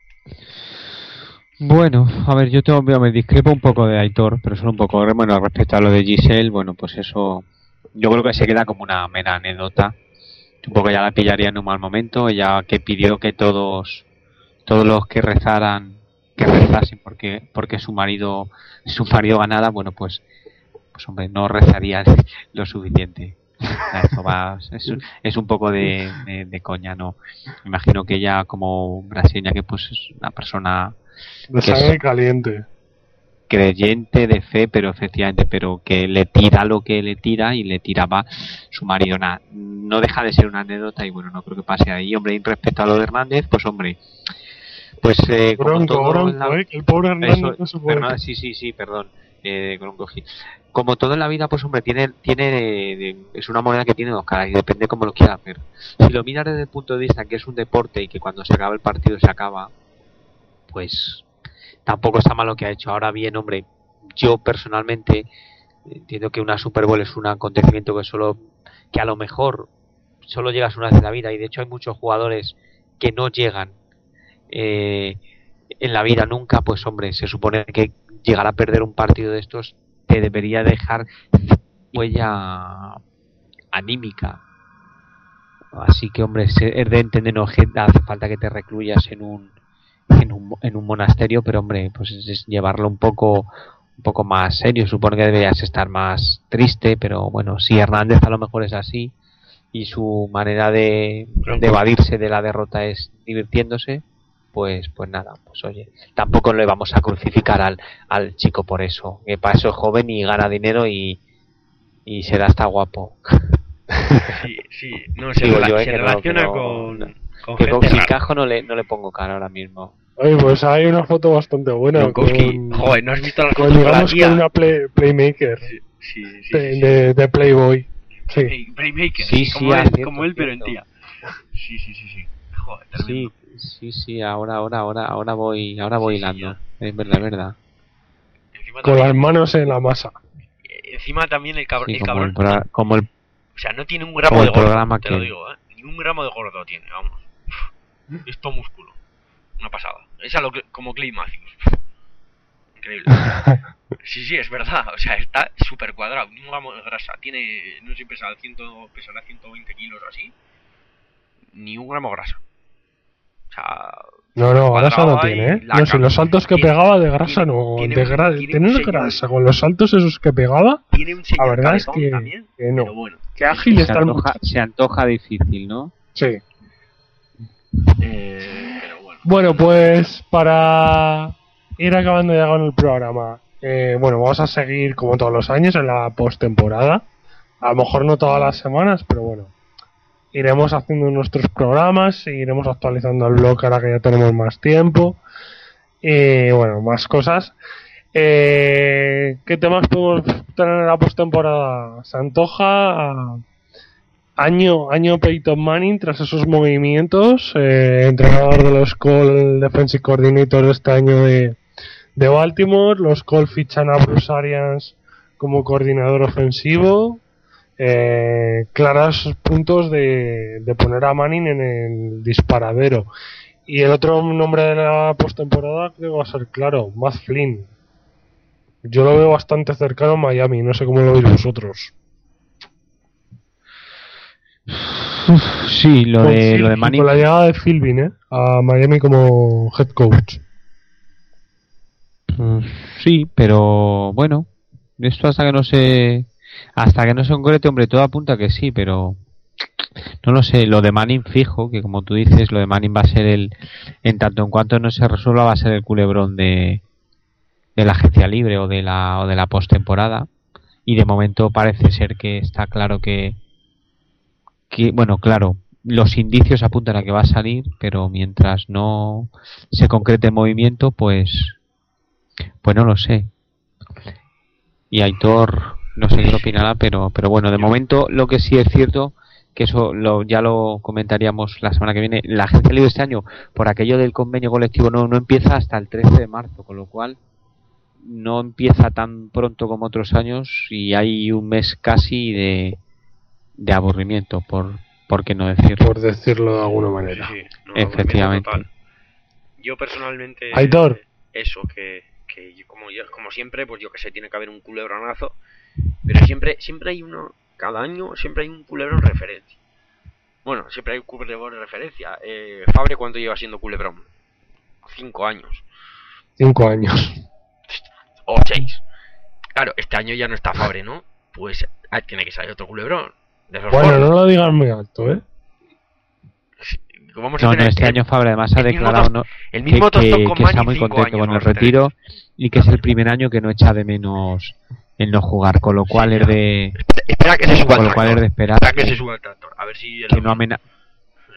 Bueno, a ver, yo tengo, me discrepo un poco de Aitor, pero solo un poco, bueno, respecto a lo de Giselle, bueno, pues eso, yo creo que se queda como una mera anécdota. Un poco ya la pillaría en un mal momento, ella que pidió que todos, todos los que rezaran, que rezasen porque, porque su marido, su marido ganara, bueno, pues, pues hombre, no rezarían lo suficiente. Eso va, es, es un poco de, de, de coña, ¿no? Me imagino que ella como brasileña, que pues es una persona de sangre caliente, creyente de fe, pero efectivamente, pero que le tira lo que le tira y le tiraba su marido. Nada, no deja de ser una anécdota y bueno, no creo que pase ahí. Hombre, y respecto a lo de Hernández, pues hombre, Pues eh, como Bronco, todo Bronco, en la- ¿eh? El pobre Hernández Eso, no se puede. perdón, sí, sí, sí, perdón. Eh, Bronco Gil. Como todo en la vida, pues hombre, tiene, tiene, eh, es una moneda que tiene dos caras y depende cómo lo quieras ver. Si lo miras desde el punto de vista que es un deporte y que cuando se acaba el partido se acaba, pues tampoco está mal lo que ha hecho. Ahora bien, hombre, yo personalmente entiendo que una Super Bowl es un acontecimiento que solo, que a lo mejor solo llegas una vez en la vida, y de hecho hay muchos jugadores que no llegan eh, en la vida nunca. Pues hombre, se supone que llegar a perder un partido de estos te debería dejar huella anímica. Así que hombre, es de entender, no hace falta que te recluyas en un en un, en un monasterio, pero hombre, pues es, es llevarlo un poco un poco más serio. Supongo que deberías estar más triste, pero bueno, si Hernández a lo mejor es así y su manera de, de evadirse de la derrota es divirtiéndose, pues pues nada, pues oye, tampoco le vamos a crucificar al, al chico por eso, que para eso es joven y gana dinero y, y será hasta guapo. Sí, sí, no, se, Digo rela- yo, eh, se que no, relaciona que no- con, no. con Que con gente rara. Sincajo no le, no le pongo cara ahora mismo. Oye, pues hay una foto bastante buena. Gronkowski, Con, joder, ¿no has visto la con, foto con la digamos, tía? con una play- Playmaker Sí, sí, sí, de, sí. de- de Playboy. Sí. Hey, Playmaker, Sí, sí, sí, como, ah, él, cierto, como él, pero en cierto. tía. Sí, sí, sí, sí. Joder, Sí, tremendo. sí, sí, ahora, ahora, ahora, ahora voy, ahora voy Sí, sí, hilando. Es verdad, es verdad. Encima Con las también, manos en la masa. encima también el, cabr- Sí, el como cabrón, el, pro- como el, o sea, no tiene un gramo como de el gordo, programa te lo que- digo, ¿eh? Ni un gramo de gordo tiene, vamos. Es todo músculo. Una pasada. Es a lo que, como Clay Matthews. Increíble. Sí, sí, es verdad. O sea, está súper cuadrado. Ni un gramo de grasa. Tiene, no sé si pesa ciento, pesará ciento veinte kilos o así. Ni un gramo de grasa. O sea... No, no, grasa no cuadrado tiene, ahí, ¿eh? la No, si cam- los saltos que tiene- pegaba de grasa tiene- no. tiene De un- gra- tiene un tener señor- grasa con los saltos esos que pegaba, Tiene un la señor verdad es cabezón que, también, que no. pero bueno. Qué ágil se está el antoja, muchacho. se antoja difícil, ¿no? Sí. Eh, pero bueno. Bueno, pues para ir acabando ya con el programa, eh, bueno, vamos a seguir como todos los años en la postemporada. A lo mejor no todas las semanas, pero bueno, iremos haciendo nuestros programas, iremos actualizando el blog ahora que ya tenemos más tiempo y bueno, más cosas. Eh, ¿Qué temas podemos tener en la postemporada? Se antoja año año Peyton Manning tras esos movimientos, eh, entrenador de los Colts, Defensive Coordinator de este año de, de Baltimore. Los Colts fichan a Bruce Arians como coordinador ofensivo. Eh, claros puntos de, de poner a Manning en el disparadero. Y el otro nombre de la postemporada creo que va a ser claro, Matt Flynn. Yo lo veo bastante cercano a Miami, no sé cómo lo veis vosotros. Sí, lo Con de, Phil- lo de Manning. Con la llegada de Philbin, ¿eh? A Miami como head coach. Mm, sí, pero bueno, esto hasta que no se hasta que no se concrete, hombre, todo apunta que sí, pero no lo sé. Lo de Manning fijo, que como tú dices, lo de Manning va a ser el, en tanto en cuanto no se resuelva, va a ser el culebrón de de la agencia libre o de la o de la postemporada. Y de momento parece ser que está claro que que bueno, claro, los indicios apuntan a que va a salir, pero mientras no se concrete el movimiento, pues pues no lo sé. Y Aitor no sé qué opinará, pero pero bueno, de momento lo que sí es cierto, que eso lo, ya lo comentaríamos la semana que viene, la agencia libre este año, por aquello del convenio colectivo, no, no empieza hasta el trece de marzo, con lo cual no empieza tan pronto como otros años y hay un mes casi de, de aburrimiento, por, por qué no decirlo. Por decirlo de alguna manera. Sí, sí, no, Efectivamente. total. Yo personalmente, Aitor. eh, eso, que, que yo, como, yo- como siempre, pues yo que sé, tiene que haber un culebronazo, pero siempre siempre hay uno, cada año siempre hay un culebrón referencia. Bueno, siempre hay un culebrón referencia. Eh, Fabre, ¿cuánto lleva siendo culebrón? Cinco años. Cinco años. O seis. Claro, este año ya no está Fabre, ¿no? Pues ah, tiene que salir otro culebrón. De esos Bueno, gordos. no lo digas muy alto, ¿eh? Vamos a No, no, tener este el- año Fabre además ha el mismo declarado tos- no, el que, mismo que, tostón con que está Manning muy cinco contento años con el vamos a tener. retiro y que es el primer año que no echa de menos el no jugar, con lo cual Sí, es de Espera que se suba con el lo cual es tractor. de esperar Espera que que, se suba el tractor. A ver si el que no amena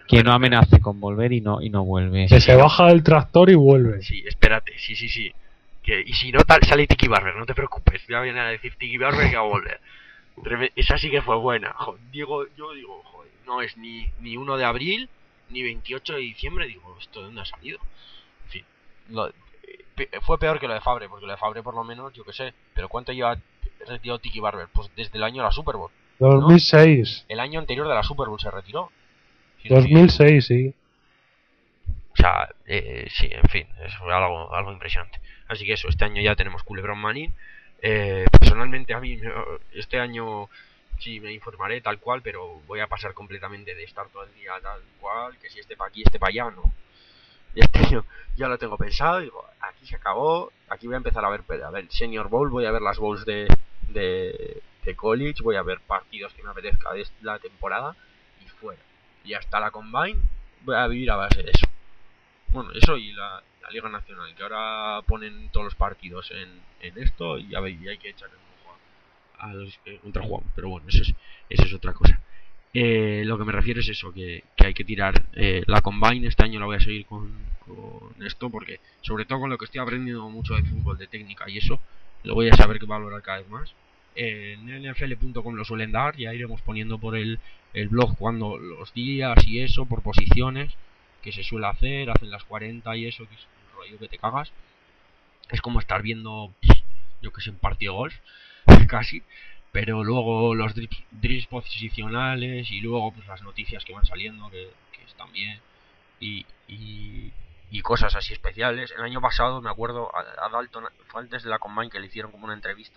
que no amenace con volver y no y no vuelve. Que se baja del tractor y vuelve. Sí, espérate, sí, sí, sí. Que, y si no, tal, sale Tiki Barber, no te preocupes. Ya viene a decir Tiki Barber que va a volver. Treme- Esa sí que fue buena. Jo, digo, yo digo, joder, no es ni, ni uno de abril, ni veintiocho de diciembre. Digo, ¿esto de dónde ha salido? En fin, lo, pe- fue peor que lo de Fabre, porque lo de Fabre por lo menos, yo qué sé. Pero ¿cuánto lleva retirado Tiki Barber? Pues desde el año de la Super Bowl. ¿no? dos mil seis. El año anterior de la Super Bowl se retiró. Si no dos mil seis, equivoco. sí. O sea, eh, sí, en fin, es algo, algo impresionante. Así que eso, este año ya tenemos Culebrón Manning. Eh, personalmente a mí, este año sí me informaré tal cual, pero voy a pasar completamente de estar todo el día tal cual, que si este para aquí, este para allá, no. Este año ya lo tengo pensado, digo, aquí se acabó, aquí voy a empezar a ver, a ver Senior Bowl, voy a ver las bowls de, de, de college, voy a ver partidos que me apetezca de la temporada y fuera. Y hasta la Combine voy a vivir a base de eso. Bueno, eso y la, la Liga Nacional, que ahora ponen todos los partidos en, en esto y, a ver, y hay que echar el ojo a, a los que contra Juan. Pero bueno, eso es, eso es otra cosa. Eh, lo que me refiero es eso, que, que hay que tirar eh, la Combine. Este año la voy a seguir con, con esto, porque sobre todo con lo que estoy aprendiendo mucho de fútbol, de técnica y eso, lo voy a saber que valorar cada vez más. Eh, en N F L punto com lo suelen dar, ya iremos poniendo por el, el blog cuando los días y eso, por posiciones que se suele hacer, hacen las cuarenta y eso, que es un rollo que te cagas. Es como estar viendo, yo que sé, un partido de golf, casi, pero luego los drips, drips posicionales y luego pues las noticias que van saliendo, que, que están bien, y, y, y cosas así especiales. El año pasado, me acuerdo, a, a Dalton, fue antes de la Combine, que le hicieron como una entrevista,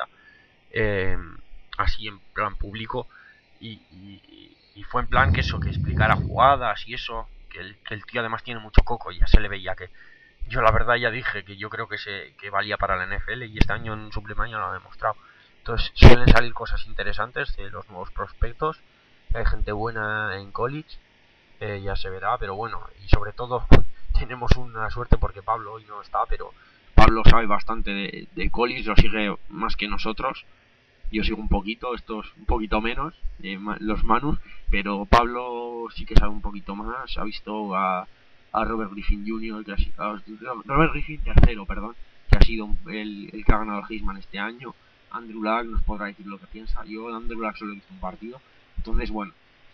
eh, así en plan público, y, y, y fue en plan que eso, que explicara jugadas y eso. Que el, que el tío además tiene mucho coco y ya se le veía que yo la verdad ya dije que yo creo que se que valía para la N F L y este año en Sublime ya lo ha demostrado. Entonces suelen salir cosas interesantes de los nuevos prospectos, hay gente buena en college, eh, ya se verá, pero bueno, y sobre todo tenemos una suerte porque Pablo hoy no está, pero Pablo sabe bastante de, de college, lo sigue más que nosotros. Yo sigo un poquito, estos un poquito menos, eh, los Manus, pero Pablo sí que sabe un poquito más. Ha visto a, a Robert Griffin junior, que ha sido, a Robert Griffin tercero, perdón, que ha sido el, el que ha ganado el Heisman este año. Andrew Luck nos podrá decir lo que piensa. Yo de Andrew Luck solo he visto un partido. Entonces, bueno,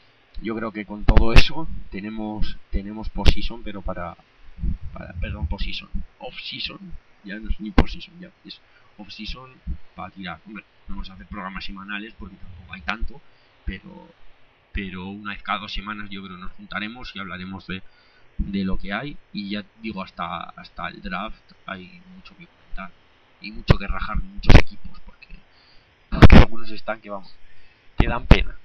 yo creo que con todo eso tenemos tenemos post-season, pero para, para perdón, post-season, off-season, ya no es ni post-season, ya es off-season para tirar. Hombre, no vamos a hacer programas semanales porque tampoco hay tanto, pero pero una vez cada dos semanas yo creo nos juntaremos y hablaremos de, de lo que hay. Y ya digo, hasta hasta el draft hay mucho que comentar y mucho que rajar de muchos equipos, porque, porque algunos están que vamos, que dan pena.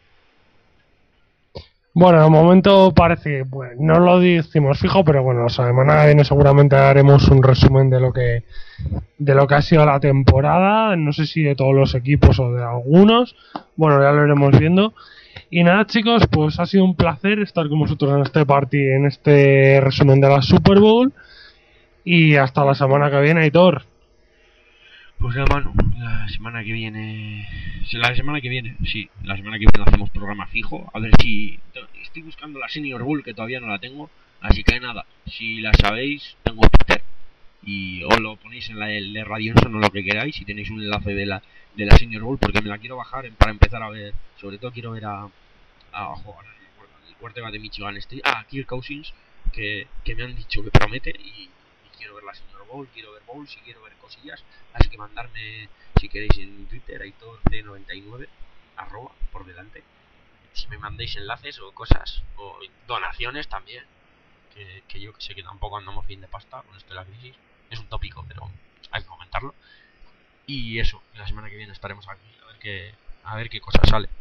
Bueno, de momento parece que pues, no lo decimos fijo, pero bueno, la semana que viene seguramente haremos un resumen de lo que de lo que ha sido la temporada, no sé si de todos los equipos o de algunos, bueno, ya lo iremos viendo. Y nada, chicos, pues ha sido un placer estar con vosotros en este partido, en este resumen de la Super Bowl, y hasta la semana que viene, Aitor. Pues ya, mano, la semana que viene... La semana que viene, sí, la semana que viene hacemos programa fijo. A ver si... Estoy buscando la Senior Bowl, que todavía no la tengo. Así que nada, si la sabéis, tengo Twitter. Y os lo ponéis en la de Radio Enson o lo que queráis. Si tenéis un enlace de la de la Senior Bowl, porque me la quiero bajar para empezar a ver. Sobre todo quiero ver a... a jugar el quarterback de Michigan State. Ah, Kirk Cousins, que, que me han dicho que promete. Y, y quiero ver la Senior Bowl, quiero ver Bowls y quiero ver cosillas. Así que mandarme, si queréis, en Twitter, Aitor C noventa y nueve, arroba, por delante. Si me mandéis enlaces o cosas, o donaciones también, que, que yo que sé que tampoco andamos bien de pasta con esto de la crisis. Es un tópico, pero hay que comentarlo. Y eso, la semana que viene estaremos aquí, a ver qué, a ver qué cosa sale.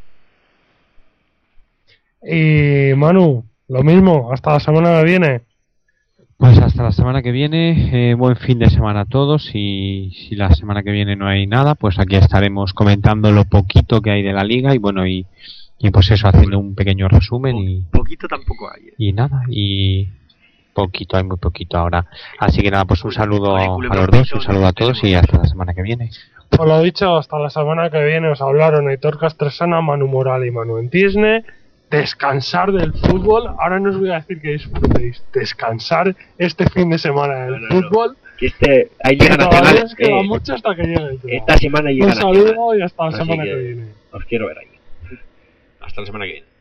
Y Manu, lo mismo, hasta la semana que viene. Pues hasta la semana que viene, eh, buen fin de semana a todos, y si la semana que viene no hay nada, pues aquí estaremos comentando lo poquito que hay de la liga y bueno, y, y pues eso, haciendo un pequeño resumen y... Poquito tampoco hay, ¿eh? Y nada, y poquito, hay muy poquito ahora. Así que nada, pues un saludo a los dos, un saludo a todos y hasta la semana que viene. Pues lo dicho, hasta la semana que viene os hablaron Aitor Castresana, Manu Moral y Manu Entisne. descansar del fútbol. Ahora no os voy a decir que disfrutéis, descansar este fin de semana del No, no, no. fútbol. Que este, hay Liga Que todavía Nacional. os queda eh, mucho hasta que llegue el esta semana hay Liga Un Nacional. saludo y hasta la Así semana que que viene. Os quiero ver ahí. Hasta la semana que viene.